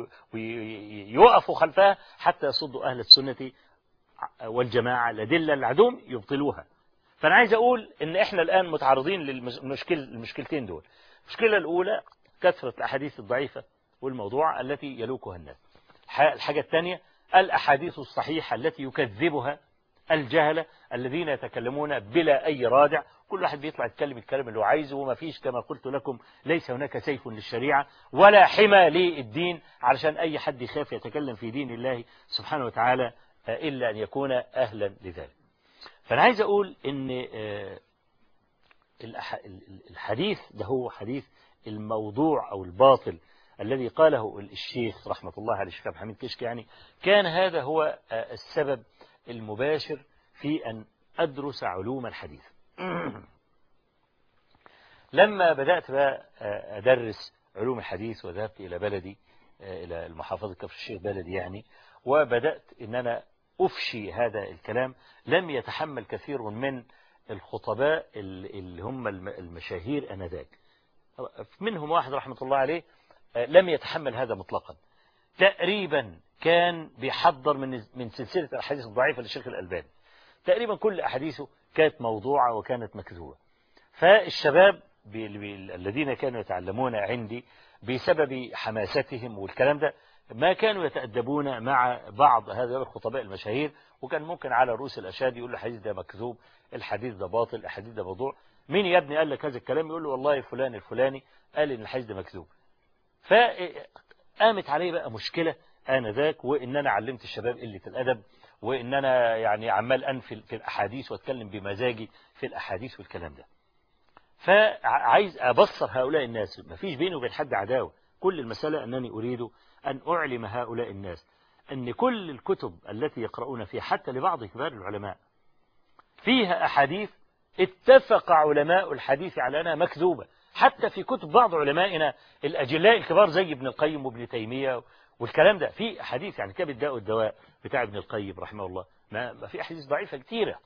ويوقفوا خلفها حتى يصدوا أهل السنة والجماعة الأدلة العدوم يبطلوها. فأنا عايز أقول إن إحنا الآن متعرضين للمشكلتين دول. المشكلة الأولى كثرة الأحاديث الضعيفة والموضوع التي يلوكها الناس. الحاجة الثانية الأحاديث الصحيحة التي يكذبها الجهلة الذين يتكلمون بلا أي رادع، كل واحد بيطلع يتكلم الكلام اللي هو عايزه، وما فيش كما قلت لكم ليس هناك سيف للشريعة ولا حمى للدين علشان أي حد يخاف يتكلم في دين الله سبحانه وتعالى إلا أن يكون أهلا لذلك. فأنا عايز أقول إن الحديث ده هو حديث الموضوع أو الباطل الذي قاله الشيخ رحمة الله عليه الشيخ عبد الحميد كشك، يعني كان هذا هو السبب المباشر في أن أدرس علوم الحديث. لما بدأت بقى أدرس علوم الحديث وذهبت إلى بلدي إلى المحافظة كفر الشيخ بلدي يعني، وبدأت إن أنا أفشي هذا الكلام، لم يتحمل كثير من الخطباء اللي هم المشاهير أنذاك، منهم واحد رحمة الله عليه لم يتحمل هذا مطلقا. تقريبا كان بيحضر من سلسلة الأحاديث الضعيفة للشيخ الألباني، تقريبا كل أحاديثه كانت موضوعة وكانت مكذوبة. فالشباب الذين كانوا يتعلمون عندي بسبب حماستهم والكلام ده ما كانوا يتأدبون مع بعض هذه الخطباء المشاهير، وكان ممكن على رؤوس الأشهاد يقول له الحديث ده مكذوب، الحديث ده باطل، الحديث ده موضوع. مين يا ابني قال لك هذا الكلام؟ يقول له والله فلان الفلاني قال إن الحديث ده مكذوب. فقامت عليه بقى مشكلة آنذاك، وإن أنا علمت الشباب قلة الأدب، وإن أنا يعني عمال أنفل في الأحاديث وأتكلم بمزاجي في الأحاديث والكلام ده. فعايز أبصر هؤلاء الناس، ما فيش بيني وبين حد عداوة، كل المسألة أنني أريد أن أعلم هؤلاء الناس أن كل الكتب التي يقرؤون فيها حتى لبعض كبار العلماء فيها أحاديث اتفق علماء الحديث على أنها مكذوبة. حتى في كتب بعض علمائنا الأجلاء الكبار زي ابن القيم وابن تيمية والكلام ده، في حديث يعني كتاب الداء والدواء بتاع ابن القيم رحمه الله ما في أحاديث ضعيفة كتيرة.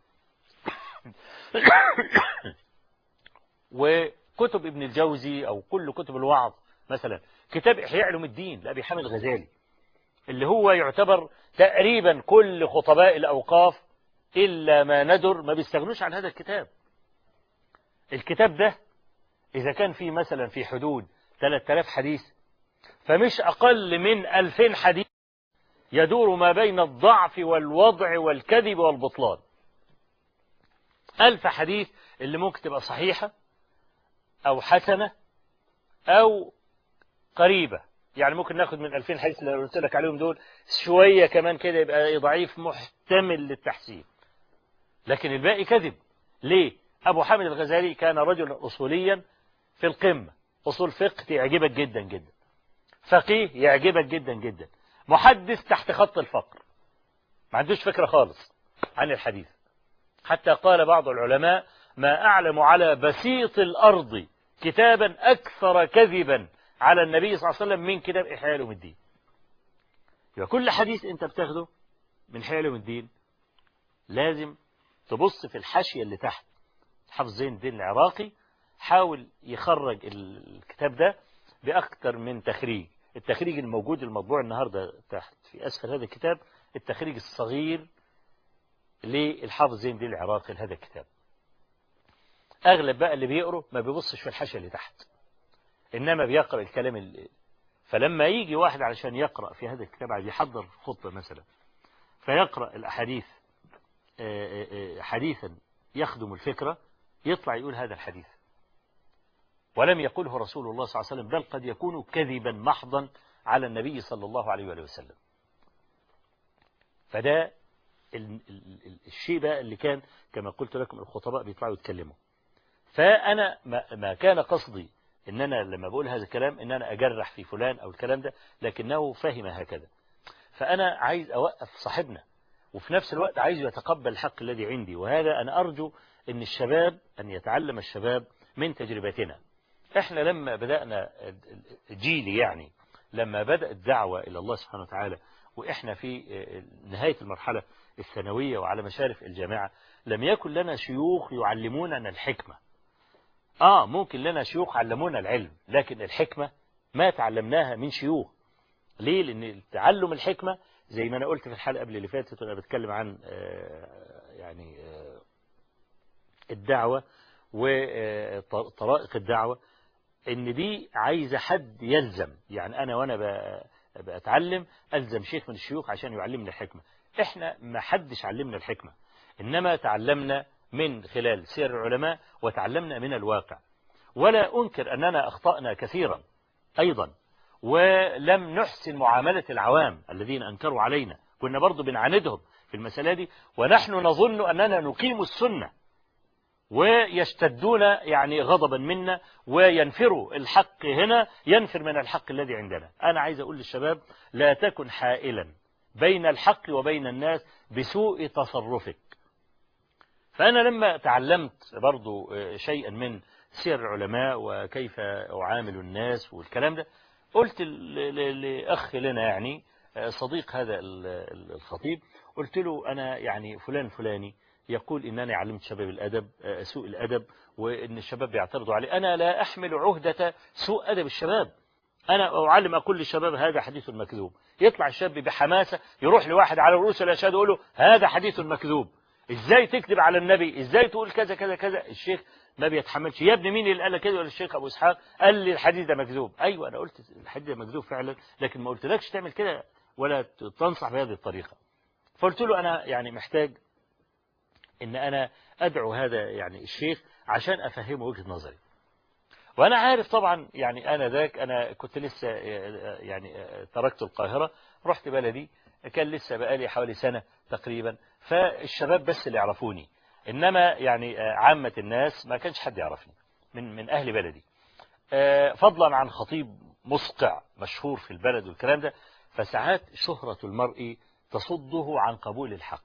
وكتب ابن الجوزي أو كل كتب الوعظ مثلا، كتاب إحياء علوم الدين لأبي حامد الغزالي اللي هو يعتبر تقريبا كل خطباء الأوقاف إلا ما ندر ما بيستغنوش عن هذا الكتاب. الكتاب ده إذا كان فيه مثلا في حدود 3000 حديث، فمش أقل من 2000 حديث يدور ما بين الضعف والوضع والكذب والبطلان. 1000 حديث اللي ممكن تبقى صحيحة أو حسنة أو قريبة، يعني ممكن ناخد من 2000 حديث اللي قلت لك عليهم دول شوية كمان كده يبقى ضعيف محتمل للتحسين، لكن الباقي كذب. ليه؟ أبو حامد الغزالي كان رجلا أصوليا في القمة، أصول فقه تعجبك جدا جدا، فقيه يعجبك جدا جدا، محدث تحت خط الفقر ما عندوش فكرة خالص عن الحديث. حتى قال بعض العلماء: ما أعلم على بسيط الأرض كتابا أكثر كذبا على النبي صلى الله عليه وسلم من كتاب إحياء علوم الدين. يبقى كل حديث أنت بتاخده من إحياء علوم الدين لازم تبص في الحاشية اللي تحت. حافظ زين الدين العراقي حاول يخرج الكتاب ده بأكثر من تخريج. التخريج الموجود المطبوع النهاردة تحت في أسفل هذا الكتاب التخريج الصغير للحافظ زين الدين العراقي لهذا الكتاب. أغلب بقى اللي بيقروا ما بيبصش في الحاشية اللي تحت، إنما بيقرأ الكلام فلما يجي واحد علشان يقرأ في هذا الكتاب عايز يحضر خطبة مثلا فيقرأ الأحاديث حديثا يخدم الفكرة يطلع يقول هذا الحديث ولم يقوله رسول الله صلى الله عليه وسلم، بل قد يكون كذبا محضا على النبي صلى الله عليه وآله وسلم. فده الشيء بقى اللي كان كما قلت لكم الخطباء بيطلعوا يتكلموا. فأنا ما كان قصدي إن أنا لما بقول هذا الكلام إن أنا أجرح في فلان أو الكلام ده، لكنه فهم هكذا. فأنا عايز أوقف صاحبنا وفي نفس الوقت عايز يتقبل الحق الذي عندي، وهذا أنا أرجو أن الشباب أن يتعلم الشباب من تجربتنا. إحنا لما بدأنا جيلي يعني لما بدأت الدعوة إلى الله سبحانه وتعالى وإحنا في نهاية المرحلة الثانوية وعلى مشارف الجامعة لم يكن لنا شيوخ يعلموننا الحكمة. ممكن لنا شيوخ علمونا العلم، لكن الحكمة ما تعلمناها من شيوخ. ليه؟ لأن تعلم الحكمة زي ما أنا قلت في الحلقة قبل اللي فاتت وأنا بتكلم عن الدعوة وطرائق الدعوة، إن دي عايزة حد يلزم. يعني أنا وأنا بأتعلم ألزم شيخ من الشيوخ عشان يعلمنا الحكمة. إحنا ما حدش علمنا الحكمة، إنما تعلمنا من خلال سير العلماء وتعلمنا من الواقع. ولا أنكر أننا أخطأنا كثيرا أيضا، ولم نحسن معاملة العوام الذين أنكروا علينا، كنا برضو بنعاندهم في المسألة دي، ونحن نظن أننا نقيم السنة ويشتدون يعني غضبا منا وينفروا الحق هنا ينفر من الحق الذي عندنا. أنا عايز أقول للشباب لا تكن حائلا بين الحق وبين الناس بسوء تصرفك. فأنا لما تعلمت برضو شيئا من سير العلماء وكيف أعامل الناس والكلام ده، قلت لأخ لنا يعني صديق هذا الخطيب، قلت له أنا يعني فلان فلاني يقول إن أنا علمت شباب الأدب سوء الأدب وإن الشباب بيعترضوا عليه. أنا لا أحمل عهدة سوء أدب الشباب، أنا أعلم أقول للشباب هذا حديث مكذوب. يطلع الشاب بحماسة يروح لواحد على رؤوس الأشهاد يقول له هذا حديث مكذوب، إزاي تكذب على النبي، إزاي تقول كذا كذا كذا. الشيخ ما بيتحملش. يا ابني مين اللي قال كده؟ ولا الشيخ أبو إسحاق قال لي الحديث ده مكذوب. أيوة أنا قلت الحديث ده مكذوب فعلا، لكن ما قلتلكش تعمل كده ولا تنصح بهذه الطريقة. فقلت له أنا يعني محتاج إن أنا أدعو هذا يعني الشيخ عشان أفهمه وجهة نظري. وأنا عارف طبعا يعني أنا كنت لسه يعني تركت القاهرة رحت بلدي، كان لسه بقالي حوالي سنة تقريبا، فالشباب بس اللي يعرفوني، إنما يعني عامة الناس ما كانش حد يعرفني من أهل بلدي، فضلا عن خطيب مسقع مشهور في البلد والكلام ده. فساعات شهرة المرء تصده عن قبول الحق.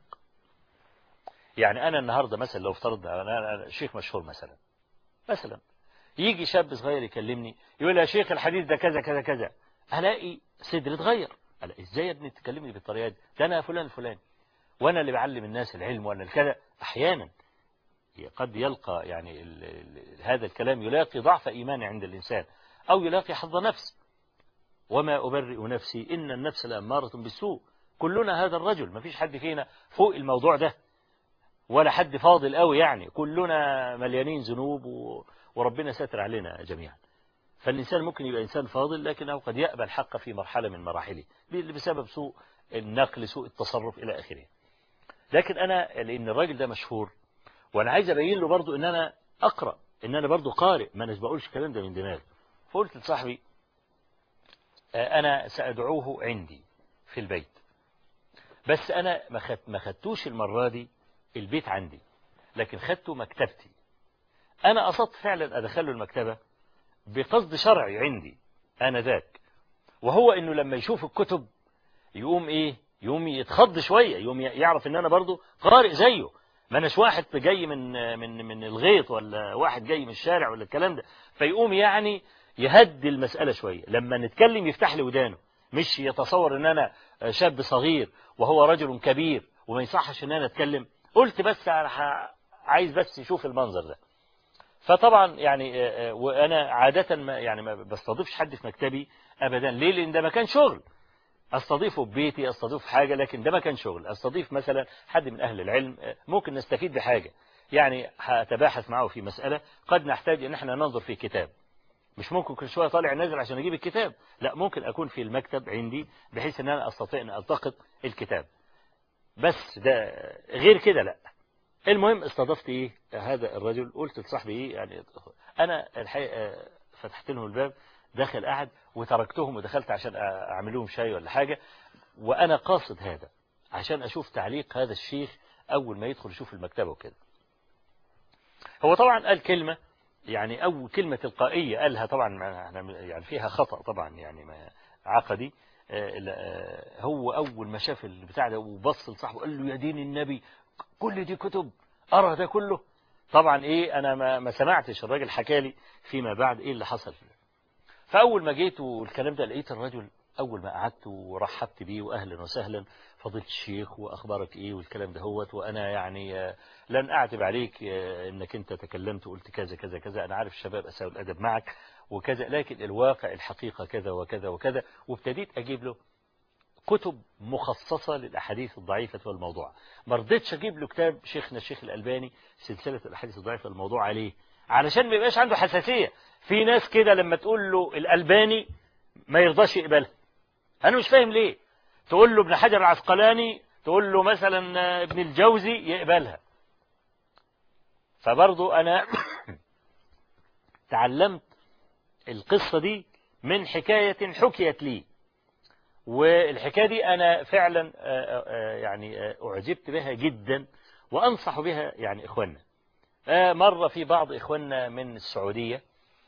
يعني أنا النهاردة مثلا لو افترضنا أنا شيخ مشهور مثلا يجي شاب صغير يكلمني يقول يا شيخ الحديث ده كذا كذا كذا، ألاقي صدري اتغير. ألاقي إزاي يا ابني تكلمني بالطريقة دي؟ ده أنا فلان الفلاني وأنا اللي بعلم الناس العلم وأنا الكذا. أحيانا قد يلقى يعني هذا الكلام يلاقي ضعف إيمان عند الإنسان أو يلاقي حظ نفس. وما أبرئ نفسي إن النفس لأمارة بالسوء. كلنا هذا الرجل، ما فيش حد فينا فوق الموضوع ده ولا حد فاضل قوي، يعني كلنا مليانين ذنوب وربنا ساتر علينا جميعا. فالإنسان ممكن يبقى إنسان فاضل لكنه قد يقبل الحق في مرحلة من مراحله بسبب سوء النقل سوء التصرف إلى آخره. لكن أنا لأن الراجل ده مشهور وأنا عايز أبين له برضو إن أنا أقرأ، إن أنا برضو قارئ، ما أنا بقولش الكلام ده من دماغي. فقلت لصاحبي أنا سأدعوه عندي في البيت، بس أنا ما خدتوش المرة دي البيت عندي، لكن خدته مكتبتي. أنا قصدت فعلا أدخله المكتبة بقصد شرعي عندي أنا ذاك، وهو إنه لما يشوف الكتب يقوم إيه، يقوم يتخض شوية، يقوم يعرف إن أنا برضو قارئ زيه، ما أناش واحد جاي من الغيط ولا واحد جاي من الشارع ولا الكلام ده. فيقوم يعني يهدي المسألة شوية، لما نتكلم يفتح لي ودانه، مش يتصور إن أنا شاب صغير وهو رجل كبير وما يصحش إن أنا أتكلم. قلت بس عايز بس يشوف المنظر ده. فطبعا يعني وأنا عادة ما بستضيفش حد في مكتبي أبدا. ليه؟ لأن ده مكان شغل. استضيفه ببيتي، استضيف حاجة، لكن ده مكان شغل. استضيف مثلا حد من أهل العلم ممكن نستفيد بحاجة، يعني هتباحث معه في مسألة قد نحتاج ان احنا ننظر في كتاب، مش ممكن كل شوية طالع نازل عشان اجيب الكتاب، لا، ممكن اكون في المكتب عندي بحيث ان انا استطيع ان التقط الكتاب، بس ده غير كده لا. المهم استضفت ايه هذا الرجل، قلت لصاحبي ايه يعني، انا الحقيقة فتحت لهم الباب، دخل قعد وتركتهم ودخلت عشان اعمل لهم شاي ولا حاجة، وأنا قاصد هذا عشان أشوف تعليق هذا الشيخ أول ما يدخل يشوف المكتبة وكده. هو طبعا قال كلمة، يعني أول كلمة تلقائية قالها طبعا يعني فيها خطأ طبعا، يعني ما عقدي. هو أول ما شاف البتاع ده وبص لصاحبه قال له يا دين النبي، كل دي كتب أرى ده كله؟ طبعا إيه، أنا ما سمعتش، الراجل حكى لي فيما بعد إيه اللي حصل. فأول ما جيت والكلام ده لقيت الرجل أول ما قعدت ورحبت بيه وأهلا وسهلا فضيلة الشيخ وأخبارك إيه والكلام ده هوت، وأنا يعني لن أعتب عليك إنك أنت تكلمت وقلت كذا كذا كذا، أنا عارف الشباب أساءوا الأدب معك وكذا، لكن الواقع الحقيقة كذا وكذا وكذا. وابتديت أجيب له كتب مخصصة للأحاديث الضعيفة والموضوع. ما رضيتش أجيب له كتاب شيخنا الشيخ الألباني سلسلة الأحاديث الضعيفة والموضوع عليه، علشان ما يبقاش عنده حساسية. في ناس كده لما تقول له الألباني ما يرضاش يقبلها، أنا مش فاهم ليه. تقول له ابن حجر العسقلاني، تقول له مثلا ابن الجوزي، يقبلها. فبرضو أنا تعلمت القصة دي من حكاية حكيت لي، والحكاية دي أنا فعلا يعني أعجبت بها جدا وأنصح بها يعني إخواننا. مرة في بعض إخواننا من السعودية،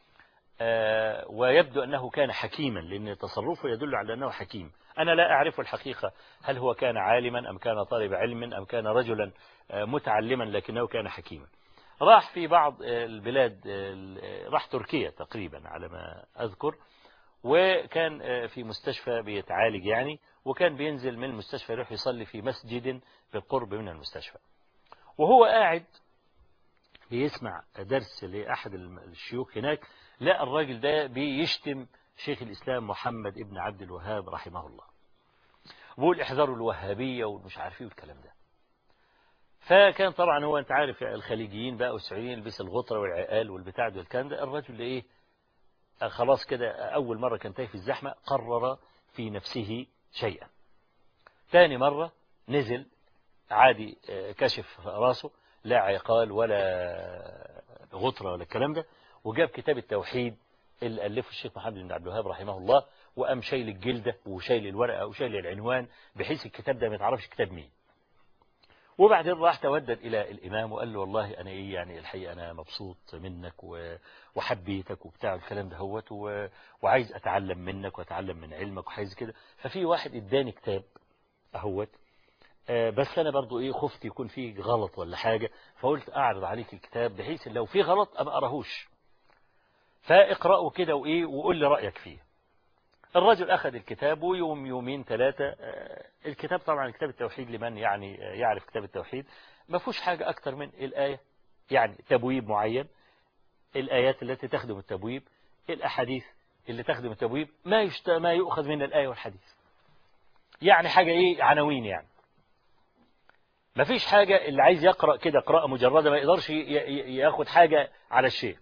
ويبدو أنه كان حكيما لأن تصرفه يدل على أنه حكيم، أنا لا أعرف الحقيقة هل هو كان عالما أم كان طالب علم أم كان رجلا متعلما، لكنه كان حكيما. راح في بعض البلاد، راح تركيا تقريبا على ما أذكر، وكان في مستشفى بيتعالج يعني، وكان بينزل من المستشفى يروح يصلي في مسجد بالقرب من المستشفى، وهو قاعد بيسمع درس لأحد الشيوخ هناك، لا الراجل ده بيشتم شيخ الإسلام محمد ابن عبد الوهاب رحمه الله، بيقول احذروا الوهابية ومش عارفين والكلام ده. فكان طبعا هو انت عارف الخليجيين بقى والسعوديين يلبس الغطرة والعقال والبتاع ده والكلام ده. الرجل ايه خلاص كده، أول مرة كان تايه في الزحمة قرر في نفسه شيئا. ثاني مرة نزل عادي كشف راسه، لا عقال ولا غطرة ولا الكلام ده، وجاب كتاب التوحيد اللي ألفه الشيخ محمد بن عبد الوهاب رحمه الله، وقام شايل الجلدة وشايل الورقة وشايل العنوان بحيث الكتاب ده ما يتعرفش كتاب مين. وبعدين راح تودد إلى الإمام وقال له والله أنا إيه يعني الحقيقة أنا مبسوط منك وحبيتك وبتاع الكلام ده هوت، وعايز أتعلم منك وأتعلم من علمك وعايز كده. ففي واحد إداني كتاب أهوت، بس أنا برضو إيه خفت يكون فيه غلط ولا حاجة، فقلت أعرض عليك الكتاب بحيث لو فيه غلط أما أقرأهوش، فاقرأه كده وإيه وقول لي رأيك فيه. الرجل أخذ الكتاب ويوم يومين ثلاثة، الكتاب طبعا كتاب التوحيد لمن يعني يعرف كتاب التوحيد ما فيهوش حاجة أكتر من الآية، يعني تبويب معين، الآيات التي تخدم التبويب، الأحاديث اللي تخدم التبويب، ما يؤخذ من الآية والحديث، يعني حاجة إيه عناوين، يعني ما فيش حاجة. اللي عايز يقرأ كده قراءة مجردة ما يقدرش ياخد حاجة على الشيء.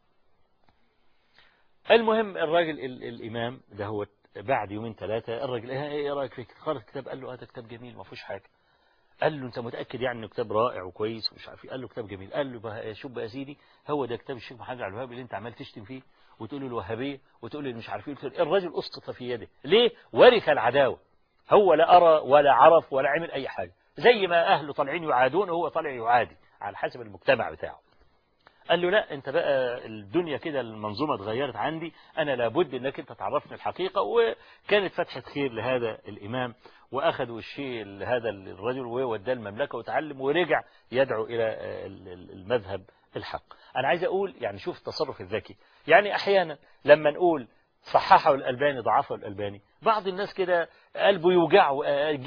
المهم الراجل الإمام ده هو بعد يومين ثلاثة الراجل ايه رأيك في قرأت الكتاب؟ قال له هذا كتاب جميل ما فيهوش حاجة. قال له انت متأكد يعني انه كتاب رائع وكويس ومش عارف ايه؟ قال له كتاب جميل. قال له شوف بقى يا سيدي، هو ده كتاب الشيخ محمد عبد الوهاب اللي انت عمال تشتم فيه وتقول له الوهابية وتقول له مش عارف ايه. الراجل اسقط في يده. ليه؟ ورث العداوة، هو لا أرى ولا عرف ولا عمل أي حاجة، زي ما أهله طالعين يعادون وهو طالع يعادي على حسب المجتمع بتاعه. قال له لا أنت بقى الدنيا كده المنظومة اتغيرت عندي، أنا لابد أنك أنت تعرفني الحقيقة. وكانت فتحة خير لهذا الإمام، وأخذوا الشيء لهذا الرجل ووداه المملكة وتعلم ورجع يدعو إلى المذهب الحق. أنا عايز أقول يعني شوف التصرف الذكي. يعني أحيانا لما نقول صححه الألباني ضعفه الألباني، بعض الناس كده قلبه يوجعه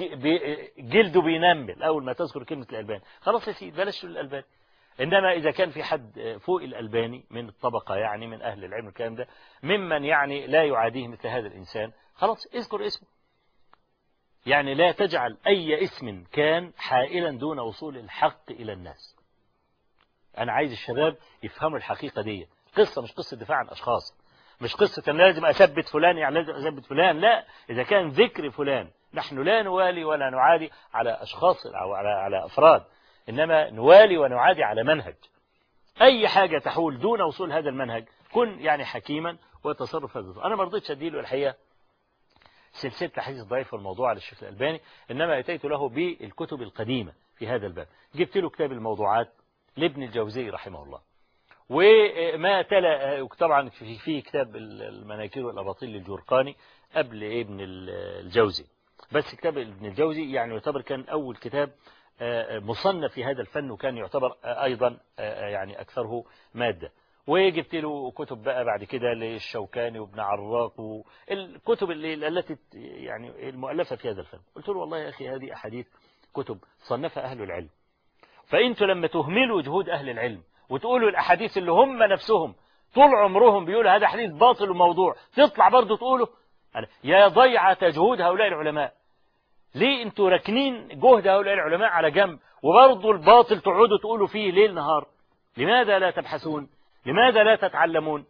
جلده بينمل أول ما تذكر كلمة الألباني، خلاص يا سيدي بلاش الألباني. إنما إذا كان في حد فوق الألباني من الطبقة يعني من أهل العلم الكلام ده ممن يعني لا يعاديه مثل هذا الإنسان، خلاص اذكر اسمه. يعني لا تجعل أي اسم كان حائلا دون وصول الحق إلى الناس. أنا عايز الشباب يفهموا الحقيقة دي. قصة مش قصة دفاع عن أشخاص، مش قصة أن لازم أثبت فلان يعني لازم أثبت فلان، لا. إذا كان ذكر فلان، نحن لا نوالي ولا نعادي على أشخاص أو على أفراد، إنما نوالي ونعادي على منهج. أي حاجة تحول دون وصول هذا المنهج كن يعني حكيما وتصرف هذا. أنا ما رضيتش أديله الحقيقة سلسلة حديث ضعيف والموضوع على الشيخ الألباني، إنما أتيت له بالكتب القديمة في هذا الباب. جبت له كتاب الموضوعات لابن الجوزي رحمه الله، وما تلا طبعا في كتاب المناكير والأباطيل للجرقاني قبل ابن الجوزي. بس كتاب ابن الجوزي يعني يعتبر كان أول كتاب مصنف في هذا الفن، وكان يعتبر أيضا يعني أكثره مادة. وجبت له كتب بقى بعد كده للشوكاني وابن عراق والكتب التي يعني المؤلفة في هذا الفن. قلت له والله يا أخي هذه أحاديث كتب صنفها أهل العلم، فأنتوا لما تهملوا جهود أهل العلم وتقولوا الأحاديث اللي هم نفسهم طول عمرهم بيقولوا هذا حديث باطل وموضوع، تطلع برضه تقوله يا ضيعة جهود هؤلاء العلماء. ليه انتوا راكنين جهد هؤلاء العلماء على جنب وبرضه الباطل تقعدوا تقولوا فيه ليل نهار؟ لماذا لا تبحثون؟ لماذا لا تتعلمون؟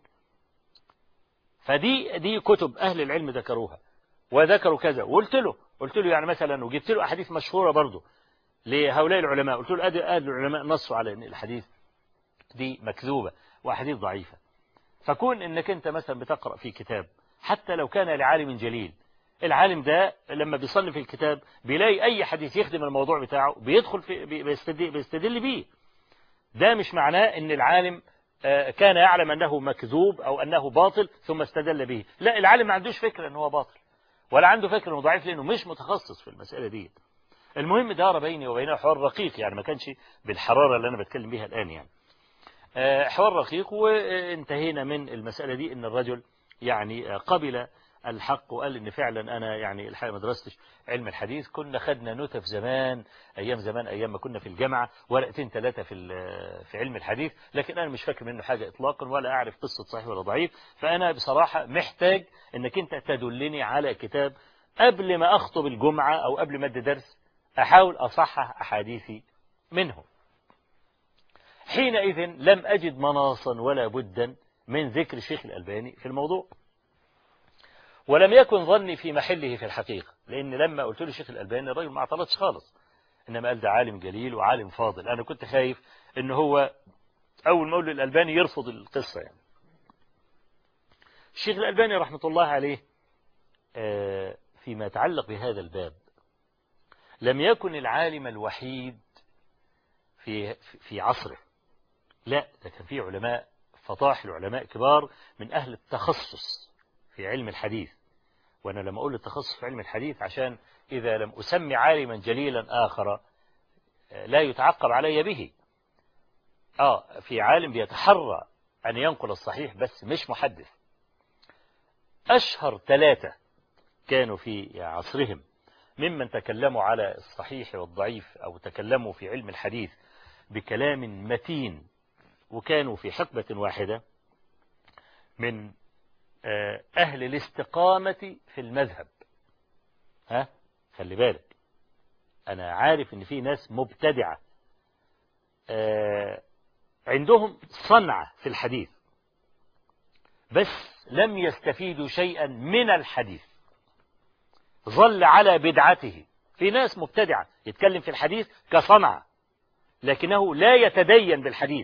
دي كتب أهل العلم ذكروها وذكروا كذا. وقلت له يعني مثلا، وجبت له أحاديث مشهورة برضه لهؤلاء العلماء، قلت له أهل العلماء نصوا على أن الحديث دي مكذوبة وأحاديث ضعيفة. فكون أنك أنت مثلا بتقرأ في كتاب حتى لو كان لعالم جليل، العالم ده لما بيصنف الكتاب بيلاقي أي حديث يخدم الموضوع بتاعه بيدخل بيستدل بيه. ده مش معناه أن العالم كان يعلم أنه مكذوب أو أنه باطل ثم استدل به، لا. العالم ما عندوش فكرة أنه باطل ولا عنده فكرة أنه ضعيف لأنه مش متخصص في المسألة دي. المهم دار بيني وبينه حوار رقيق، يعني ما كانش بالحرارة اللي أنا بتكلم بيها الآن، يعني حوار رقيق. وانتهينا من المسألة دي ان الرجل يعني قبل الحق وقال ان فعلا انا يعني الحقيقة ما درستش علم الحديث. كنا خدنا نتف زمان ايام ما كنا في الجامعة ورقتين ثلاثة في علم الحديث، لكن انا مش فاكر منه حاجة اطلاقا ولا اعرف قصة صحيح ولا ضعيف. فانا بصراحة محتاج انك انت تدلني على كتاب قبل ما اخطب الجمعة او قبل ما ادي درس احاول اصحح احاديثي منه. حينئذ لم أجد مناصا ولا بدا من ذكر الشيخ الألباني في الموضوع، ولم يكن ظني في محله في الحقيقة، لأن لما قلت له الشيخ الألباني الراجل ما اعترضش خالص، إنما قال ده عالم جليل وعالم فاضل. أنا كنت خايف إن هو أول ما أقول الألباني يرفض القصة. يعني الشيخ الألباني رحمة الله عليه فيما يتعلق بهذا الباب لم يكن العالم الوحيد في عصره، لا، ده كان فيه علماء فطاحل علماء كبار من أهل التخصص في علم الحديث. وأنا لما أقول التخصص في علم الحديث عشان إذا لم أسمي عالما جليلا آخر لا يتعقب علي به. في عالم بيتحرى أن ينقل الصحيح بس مش محدث. أشهر 3 كانوا في عصرهم ممن تكلموا على الصحيح والضعيف أو تكلموا في علم الحديث بكلام متين، وكانوا في حقبة واحدة من أهل الاستقامة في المذهب. خلي بالك، أنا عارف إن في ناس مبتدعة عندهم صنعة في الحديث بس لم يستفيدوا شيئا من الحديث، ظل على بدعته. في ناس مبتدعة يتكلم في الحديث كصنعة لكنه لا يتدين بالحديث.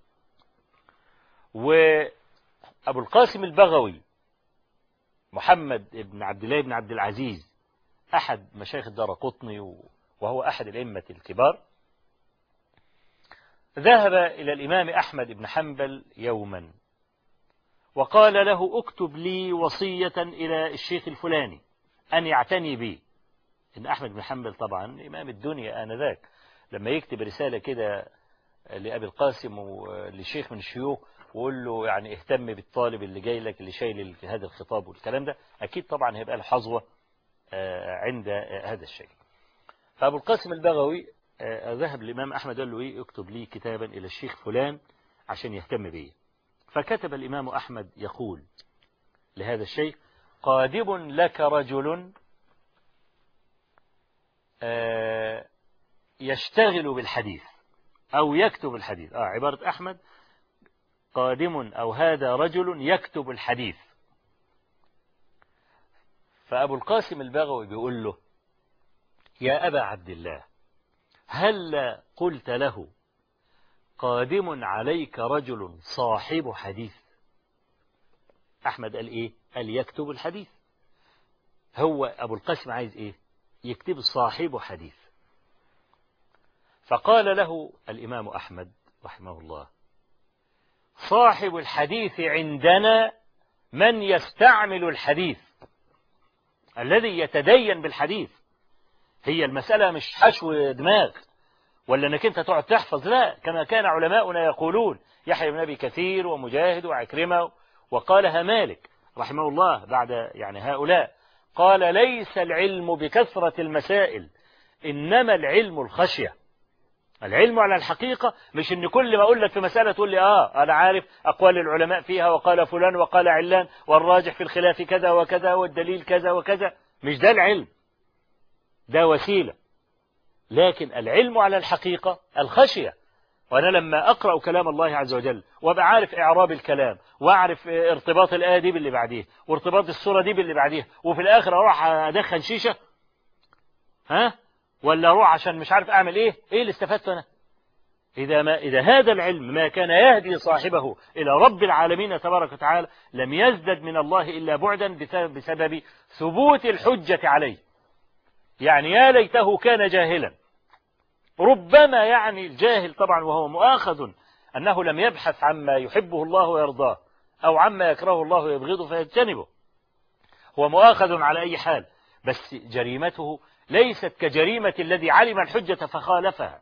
وأبو القاسم البغوي محمد بن عبد الله بن عبد العزيز أحد مشايخ الدارقطني وهو أحد الأئمة الكبار، ذهب إلى الإمام أحمد بن حنبل يوما وقال له اكتب لي وصية إلى الشيخ الفلاني أن يعتني بي. إن أحمد بن حنبل طبعا إمام الدنيا آنذاك، لما يكتب رسالة كده لأبي القاسم ولشيخ من الشيوخ وقول له يعني اهتم بالطالب اللي جاي لك اللي شايل هذا الخطاب والكلام ده، أكيد طبعا هيبقى الحظوة عند هذا الشيء. فأبو القاسم البغوي ذهب الإمام أحمد قال له إيه، اكتب لي كتابا إلى الشيخ فلان عشان يهتم بيه. فكتب الإمام أحمد يقول لهذا الشيخ: قادم لك رجل يشتغل بالحديث أو يكتب الحديث. عبارة أحمد: قادم أو هذا رجل يكتب الحديث. فأبو القاسم البغوي بيقول له: يا أبا عبد الله، هل قلت له قادم عليك رجل صاحب حديث؟ أحمد قال إيه؟ قال يكتب الحديث. هو أبو القاسم عايز إيه؟ يكتب صاحب حديث. فقال له الإمام أحمد رحمه الله: صاحب الحديث عندنا من يستعمل الحديث الذي يتدين بالحديث. هي المسألة مش حشو دماغ ولا انك انت تقعد تحفظ، لا، كما كان علماؤنا يقولون، يحيى بن أبي كثير ومجاهد وعكرمة، وقالها مالك رحمه الله بعد يعني هؤلاء، قال: ليس العلم بكثرة المسائل، إنما العلم الخشية. العلم على الحقيقة مش ان كل ما اقول لك في مسألة تقول لي انا عارف اقوال العلماء فيها وقال فلان وقال علان والراجح في الخلاف كذا وكذا والدليل كذا وكذا. مش ده العلم، ده وسيلة. لكن العلم على الحقيقة الخشية. وأنا لما أقرأ كلام الله عز وجل وأبقى عارف إعراب الكلام وأعرف ارتباط الآية دي باللي بعديه وارتباط السورة دي باللي بعديه، وفي الآخر أروح أدخن شيشة، ولا أروح عشان مش عارف أعمل إيه اللي استفدته أنا؟ إذا هذا العلم ما كان يهدي صاحبه إلى رب العالمين تبارك وتعالى لم يزدد من الله إلا بعدا بسبب ثبوت الحجة عليه. يعني يا ليته كان جاهلا. ربما يعني الجاهل طبعا وهو مؤاخذ أنه لم يبحث عما يحبه الله ويرضاه أو عما يكرهه الله ويبغضه فيجتنبه، هو مؤاخذ على أي حال، بس جريمته ليست كجريمة الذي علم الحجة فخالفها.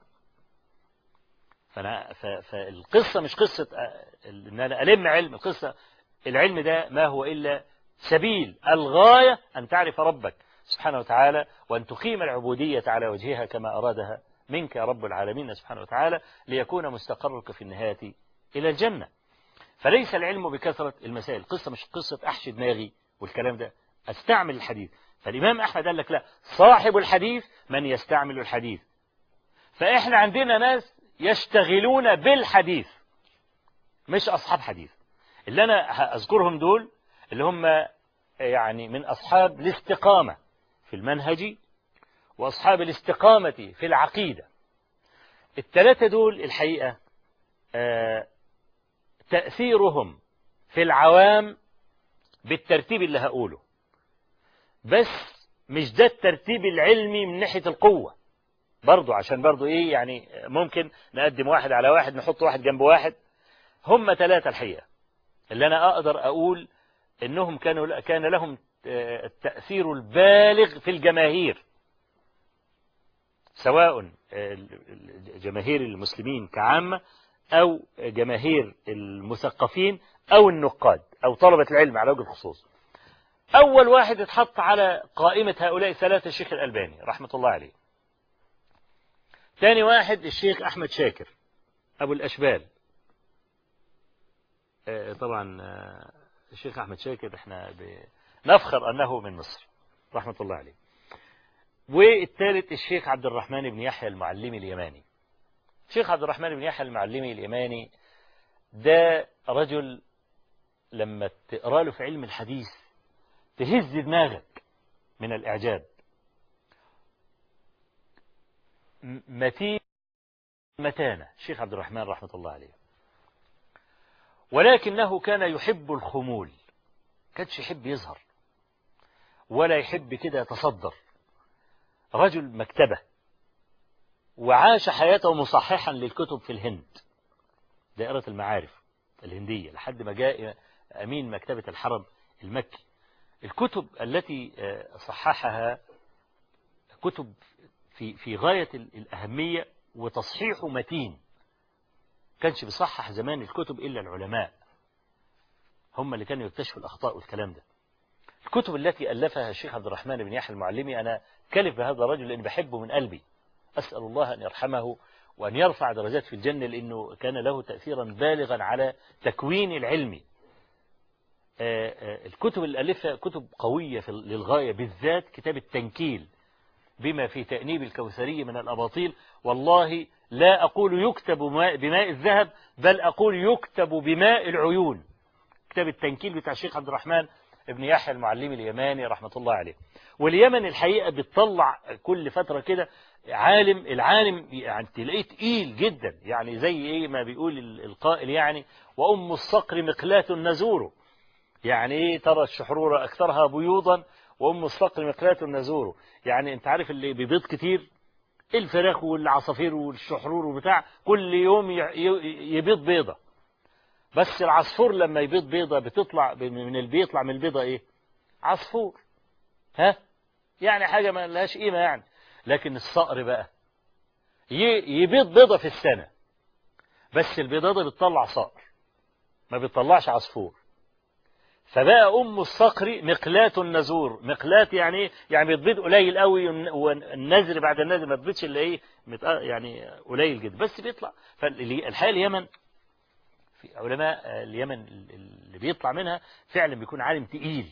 فالقصة مش قصة أن أنا ألم علم، القصة العلم ده ما هو إلا سبيل، الغاية أن تعرف ربك سبحانه وتعالى وأن تقيم العبودية على وجهها كما أرادها منك يا رب العالمين سبحانه وتعالى، ليكون مستقرك في النهاية إلى الجنة. فليس العلم بكثرة المسائل، القصة مش قصة أحشي دماغي والكلام ده، أستعمل الحديث. فالإمام أحمد قال لك لا، صاحب الحديث من يستعمل الحديث. فإحنا عندنا ناس يشتغلون بالحديث مش أصحاب حديث. اللي أنا أذكرهم دول اللي هم يعني من أصحاب الاستقامة في المنهج وأصحاب الاستقامة في العقيدة. الثلاثة دول الحقيقة تأثيرهم في العوام بالترتيب اللي هقوله، بس مش ده الترتيب العلمي من ناحية القوة برضو، عشان برضو إيه يعني ممكن نقدم واحد على واحد نحط واحد جنب واحد. هم ثلاثة الحقيقة اللي أنا أقدر أقول إنهم كان لهم التأثير البالغ في الجماهير، سواء جماهير المسلمين كعامة أو جماهير المثقفين أو النقاد أو طلبة العلم على وجه الخصوص. أول واحد اتحط على قائمة هؤلاء الثلاثة الشيخ الألباني رحمة الله عليه. ثاني واحد الشيخ أحمد شاكر أبو الأشبال. طبعا الشيخ أحمد شاكر احنا نفخر أنه من مصر رحمة الله عليه. والثالث الشيخ عبد الرحمن بن يحيى المعلمي اليماني. الشيخ عبد الرحمن بن يحيى المعلمي اليماني ده رجل لما تقرأ له في علم الحديث تهز دماغك من الإعجاب. متانة الشيخ عبد الرحمن رحمة الله عليه، ولكنه كان يحب الخمول، كانش يحب يظهر ولا يحب كده يتصدر. رجل مكتبة وعاش حياته مصححا للكتب في الهند دائرة المعارف الهندية لحد ما جاء أمين مكتبة الحرم المكي. الكتب التي صححها كتب في غاية الأهمية وتصحيح متين. كانش بيصحح زمان الكتب إلا العلماء، هم اللي كانوا يكتشفوا الأخطاء والكلام ده. الكتب التي ألفها الشيخ عبد الرحمن بن يحيى المعلمي، أنا كلف بهذا الرجل لأني بحبه من قلبي، أسأل الله أن يرحمه وأن يرفع درجات في الجنة، لأنه كان له تأثيرا بالغا على تكوين العلم. الكتب اللي ألفها كتب قوية للغاية، بالذات كتاب التنكيل بما في تأنيب الكوثري من الأباطيل. والله لا أقول يكتب بماء الذهب، بل أقول يكتب بماء العيون. كتاب التنكيل بتاع الشيخ عبد الرحمن ابن يحيى المعلمي اليماني رحمة الله عليه. واليمن الحقيقة بتطلع كل فترة كده عالم، العالم يعني تلاقيه تقيل جدا، يعني زي ايه ما بيقول القائل يعني وأم الصقر مقلاة نزور. يعني ايه ترى الشحرورة أكثرها بيوضا وأم الصقر مقلاة نزور. يعني انت عارف اللي بيبيض كتير الفراخ والعصافير والشحرور وبتاع كل يوم يبيض بيضة، بس العصفور لما يبيض بيضة بتطلع بيطلع من البيضة ايه؟ عصفور. ها يعني حاجة ما لهاش قيمة يعني. لكن الصقر بقى يبيض بيضة في السنة، بس البيضة دي بتطلع صقر ما بتطلعش عصفور. فبقى أم الصقر مقلاة النزور. مقلاة يعني ايه؟ يعني بتبيض قليل قوي، والنزر بعد النزر ما بتبيضش الا ايه يعني قليل جدا بس بيطلع. فالحقيقة اليمن في علماء اليمن اللي بيطلع منها فعلا بيكون عالم تقيل.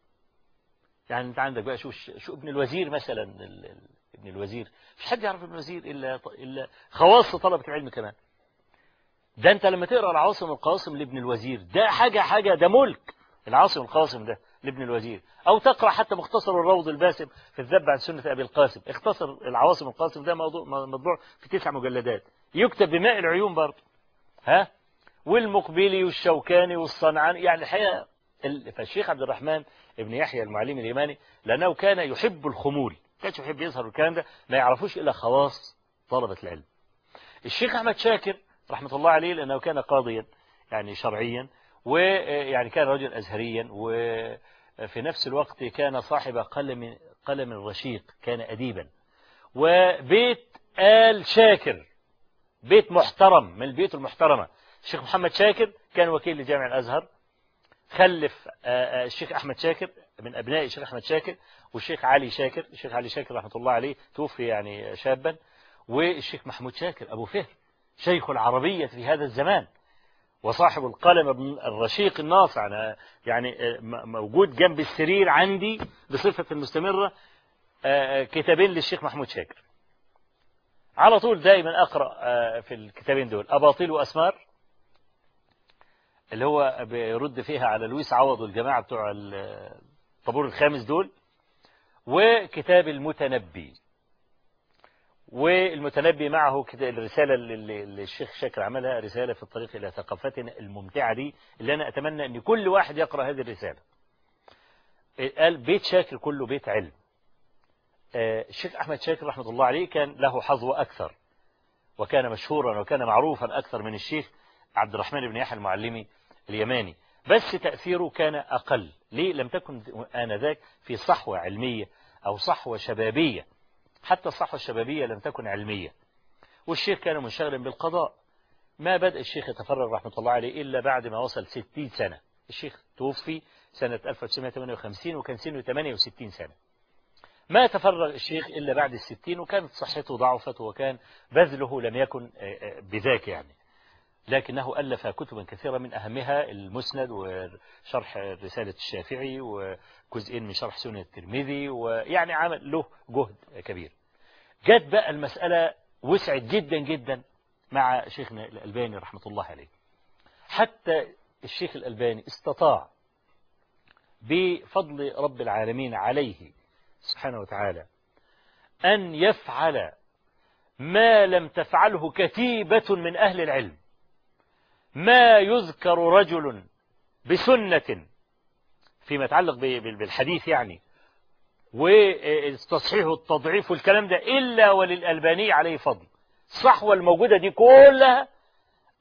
يعني انت عندك بقى شو ابن الوزير مثلا. ابن الوزير مش حد يعرف ابن الوزير الا خواص طلبة العلم كمان. ده انت لما تقرا العاصم القاسم لابن الوزير ده حاجة ده ملك. العاصم القاسم ده لابن الوزير، او تقرا حتى مختصر الروض الباسم في الذب عن سنة ابي القاسم. اختصر العواصم القاسم ده مطبوع في 9 مجلدات، يكتب بماء العيون برضه. ها والمقبلي والشوكاني والصنعاني. يعني الحقيقة فالشيخ عبد الرحمن ابن يحيى المعلمي اليماني لأنه كان يحب الخمول، كانش يحب يظهر الكلام ده، ما يعرفوش إلا خواص طلبة العلم. الشيخ أحمد شاكر رحمة الله عليه لأنه كان قاضيا يعني شرعيا، ويعني كان رجل أزهريا، وفي نفس الوقت كان صاحب قلم رشيق، كان أديبا. وبيت آل شاكر بيت محترم من البيوت المحترمة. الشيخ محمد شاكر كان وكيل لجامع الأزهر، خلف الشيخ أحمد شاكر من أبناء الشيخ أحمد شاكر، والشيخ علي شاكر. الشيخ علي شاكر رحمة الله عليه توفي يعني شابا، والشيخ محمود شاكر أبو فهر شيخ العربية في هذا الزمان وصاحب القلم الرشيق الناصع. أنا يعني موجود جنب السرير عندي بصفة مستمرة كتابين للشيخ محمود شاكر، على طول دائما أقرأ في الكتابين دول أباطيل وأسمار اللي هو بيرد فيها على لويس عوض والجماعة بتوع الطابور الخامس دول، وكتاب المتنبي. والمتنبي معه الرسالة اللي الشيخ شاكر عملها، رسالة في الطريق إلى ثقافتنا الممتعة دي، اللي أنا أتمنى أن كل واحد يقرأ هذه الرسالة. قال بيت شاكر كله بيت علم. الشيخ أحمد شاكر رحمة الله عليه كان له حظوة أكثر، وكان مشهورا وكان معروفا أكثر من الشيخ عبد الرحمن بن يحيى المعلمي اليماني، بس تأثيره كان أقل. ليه؟ لم تكن آنذاك في صحوة علمية أو صحوة شبابية، حتى الصحوة الشبابية لم تكن علمية. والشيخ كان منشغلا بالقضاء. ما بدأ الشيخ يتفرغ رحمة الله عليه إلا بعد ما وصل 60 سنة. الشيخ توفي سنة 1958 وكان سنه 68 سنة. ما تفرغ الشيخ إلا بعد 60، وكانت صحته ضعفت، وكان بذله لم يكن بذاك يعني. لكنه ألف كتبا كثيرة، من أهمها المسند وشرح رسالة الشافعي وجزئين من شرح سنن الترمذي، ويعني عمل له جهد كبير. جت بقى المسألة وسعت جدا جدا مع شيخنا الألباني رحمة الله عليه، حتى الشيخ الألباني استطاع بفضل رب العالمين عليه سبحانه وتعالى أن يفعل ما لم تفعله كتيبة من أهل العلم. ما يذكر رجل بسنة فيما يتعلق بالحديث يعني، والتصحيح والتضعيف والكلام ده، إلا وللألباني عليه فضل. الصحوة الموجودة دي كلها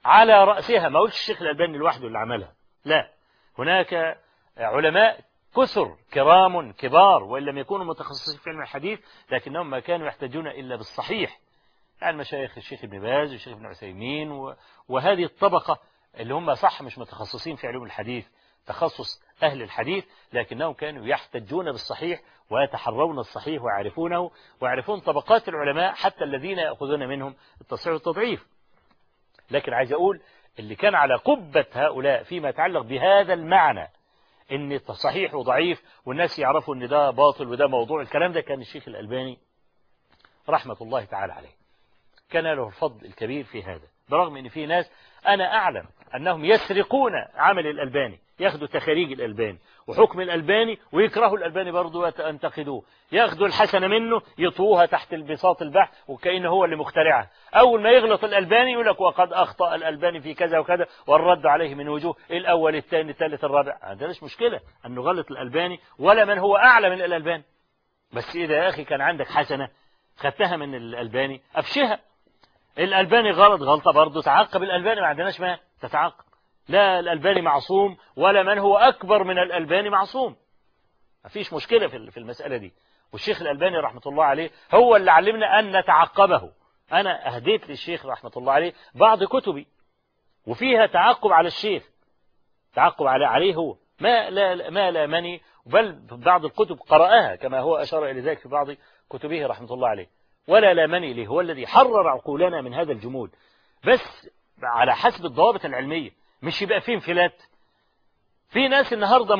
على رأسها، ما قلتش الشيخ الألباني لوحده اللي عملها، لا، هناك علماء كثر كرام كبار وإن لم يكونوا متخصصين في علم الحديث، لكنهم ما كانوا يحتاجون إلا بالصحيح، يعني مشايخ الشيخ ابن باز والشيخ ابن عثيمين وهذه الطبقة اللي هم صح مش متخصصين في علوم الحديث تخصص أهل الحديث، لكنهم كانوا يحتجون بالصحيح ويتحرون الصحيح ويعرفونه ويعرفون طبقات العلماء حتى الذين يأخذون منهم التصحيح والتضعيف. لكن عايز أقول اللي كان على قبة هؤلاء فيما يتعلق بهذا المعنى ان صحيح وضعيف والناس يعرفوا ان ده باطل وده موضوع، الكلام ده كان الشيخ الألباني رحمة الله تعالى عليه، كان له الفضل الكبير في هذا، برغم ان في ناس انا اعلم انهم يسرقون عمل الألباني، ياخدوا تخاريج الألباني وحكم الألباني ويكرهوا الألباني برضه وينتقدوه، ياخدوا الحسنة منه يطوها تحت البساط البحث وكأنه هو اللي مخترعها، أول ما يغلط الألباني يقول لك وقد أخطأ الألباني في كذا وكذا والرد عليه من وجوه، الأول الثاني الثالث الرابع، هذا مش مشكلة أنه غلط الألباني ولا من هو أعلى من الألباني، بس إذا يا أخي كان عندك حسنة خدتها من الألباني أفشها، الألباني غلط غلطة برضه تعاقب الألباني، ما عندناش ما تتعاقب، لا الألباني معصوم ولا من هو أكبر من الألباني معصوم، ما فيش مشكلة في المسألة دي، والشيخ الألباني رحمة الله عليه هو اللي علمنا أن نتعقبه، أنا أهديت للشيخ رحمة الله عليه بعض كتبي وفيها تعقب على الشيخ، تعقب عليه هو ما لا مني، بل بعض الكتب قرأها كما هو أشار إلى ذلك في بعض كتبه رحمة الله عليه، ولا لا مني له، هو الذي حرر عقولنا من هذا الجمود، بس على حسب الضوابط العلمية، مش يبقى فيه انفلات. في ناس النهاردة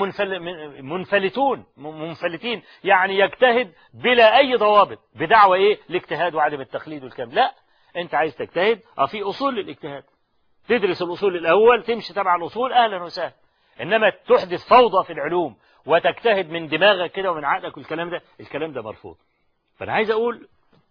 منفلتين، يعني يجتهد بلا أي ضوابط بدعوة إيه الاجتهاد وعدم التقليد والكلام، لا، أنت عايز تجتهد في أصول للاجتهاد، تدرس الأصول الأول تمشي تبع الأصول أهلا وسهلا، إنما تحدث فوضى في العلوم وتجتهد من دماغك كده ومن عقلك والكلام ده مرفوض. فأنا عايز أقول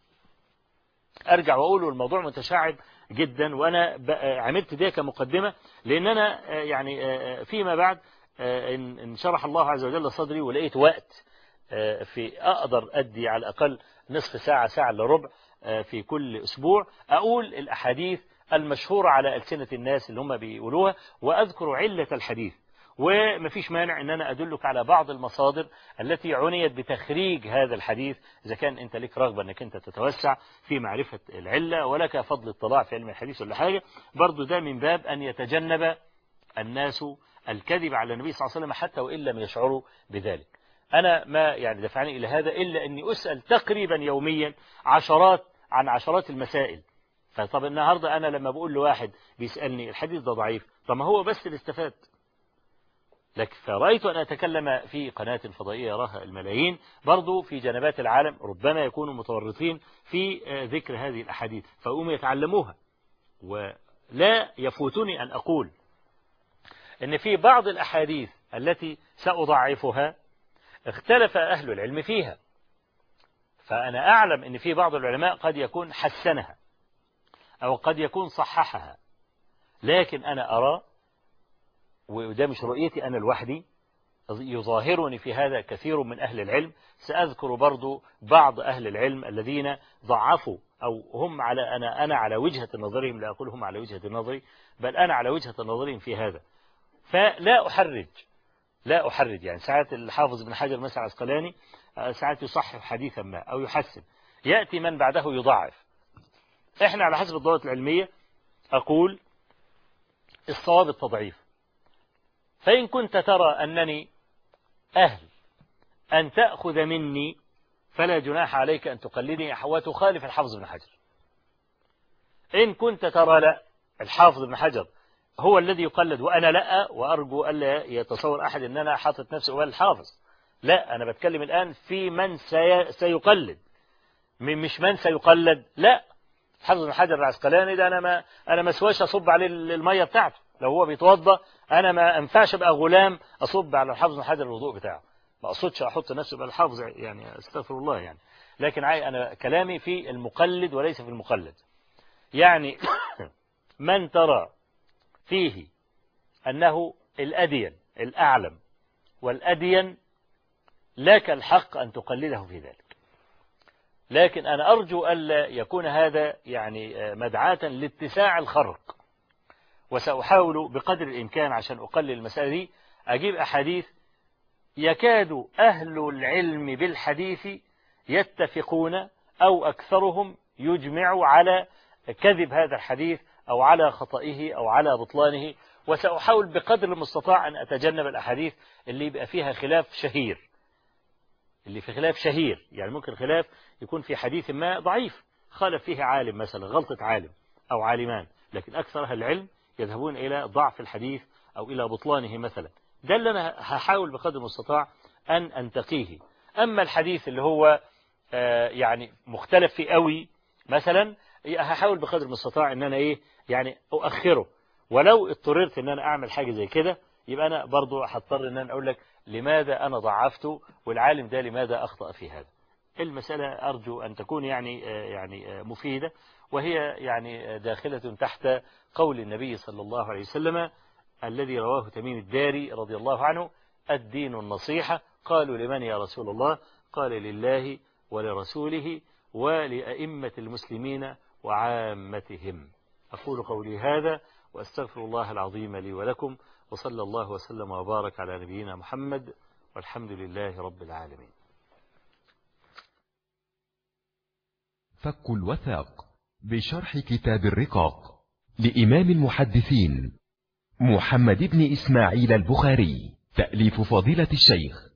أرجع وأقول الموضوع متشعب جدا، وأنا عملت ده كمقدمة لأن أنا يعني فيما بعد إن شرح الله عز وجل صدري ولقيت وقت في أقدر أدي على الأقل نصف ساعة ساعة إلا ربع في كل أسبوع أقول الأحاديث المشهورة على ألسنة الناس اللي هم بيقولوها وأذكر علة الحديث، ومفيش مانع أن أنا أدلك على بعض المصادر التي عنيت بتخريج هذا الحديث إذا كان أنت لك رغبة أنك أنت تتوسع في معرفة العلة ولك فضل اطلاع في علم الحديث ولا حاجة، برضو ده من باب أن يتجنب الناس الكذب على النبي صلى الله عليه وسلم حتى وإن لم يشعروا بذلك. أنا ما يعني دفعني إلى هذا إلا أني أسأل تقريبا يوميا عن عشرات المسائل، فطب النهاردة أنا لما بقول لواحد بيسألني الحديث ده ضعيف، طب ما هو بس اللي استفاد، لكن فرأيت أن أتكلم في قناة فضائية يراها الملايين برضو في جنبات العالم ربما يكونوا متورطين في ذكر هذه الأحاديث فأقوم يتعلموها، ولا يفوتني أن أقول أن في بعض الأحاديث التي سأضعفها اختلف أهل العلم فيها، فأنا أعلم أن في بعض العلماء قد يكون حسنها أو قد يكون صححها، لكن أنا أرى، وده مش رؤيتي أنا لوحدي، يظاهرني في هذا كثير من أهل العلم، سأذكر برضو بعض أهل العلم الذين ضعفوا أو هم على أنا على وجهة نظرهم، لا أقول هم على وجهة نظري بل أنا على وجهة نظرهم في هذا، فلا أحرج يعني ساعات الحافظ ابن حجر مثلا العسقلاني ساعات يصحح حديثا ما أو يحسن، يأتي من بعده يضعف، إحنا على حسب الضوابط العلمية أقول الصواب التضعيف، فإن كنت ترى أنني أهل أن تأخذ مني فلا جناح عليك أن تقلدني وتخالف الحافظ ابن حجر، إن كنت ترى لا الحافظ ابن حجر هو الذي يقلد وأنا لا، وأرجو ألا يتصور أحد أن أنا حاطط نفسي هو الحافظ، لا، أنا بتكلم الآن في من سيقلد مش من سيقلد، لا، حافظ ابن حجر العسقلاني ده أنا ما سواش أصب عليه المية بتاعته، لو هو بيتوضى أنا ما أنفعش أبقى غلام أصب على الحافظ ابن حجر الوضوء بتاعه، ما أقصدش أحط نفسي بقى الحافظ يعني استغفر الله يعني، لكن أنا كلامي في المقلد وليس في المقلد، يعني من ترى فيه أنه الأدين الأعلم والأدين لك الحق أن تقلده في ذلك، لكن أنا أرجو ألا يكون هذا يعني مدعاة لاتساع الخرق، وسأحاول بقدر الإمكان عشان أقلل المسألة دي أجيب أحاديث يكاد أهل العلم بالحديث يتفقون أو أكثرهم يجمع على كذب هذا الحديث أو على خطئه أو على بطلانه. وسأحاول بقدر المستطاع أن أتجنب الأحاديث اللي يبقى فيها خلاف شهير، اللي في خلاف شهير يعني ممكن خلاف يكون في حديث ما ضعيف خالف فيه عالم مثلا، غلطة عالم أو عالمان، لكن أكثر أهل العلم يذهبون إلى ضعف الحديث أو إلى بطلانه مثلا. ده اللي أنا هحاول بقدر المستطاع أن أنتقيه. أما الحديث اللي هو يعني مختلف فيه قوي مثلا، هحاول بقدر المستطاع أن أنا يعني أؤخره، ولو اضطررت أن أنا أعمل حاجة زي كده يبقى أنا برضو هضطر أن أنا أقول لك لماذا أنا ضعفته والعالم ده لماذا أخطأ في هذا. المسألة أرجو أن تكون يعني مفيدة، وهي يعني داخلة تحت قول النبي صلى الله عليه وسلم الذي رواه تميم الداري رضي الله عنه: الدين النصيحة. قالوا لمن يا رسول الله؟ قال لله ولرسوله ولأئمة المسلمين وعامتهم. أقول قولي هذا وأستغفر الله العظيم لي ولكم، وصلى الله وسلم وبارك على نبينا محمد، والحمد لله رب العالمين. فك الوثاق بشرح كتاب الرقاق لإمام المحدثين محمد بن إسماعيل البخاري، تأليف فضيلة الشيخ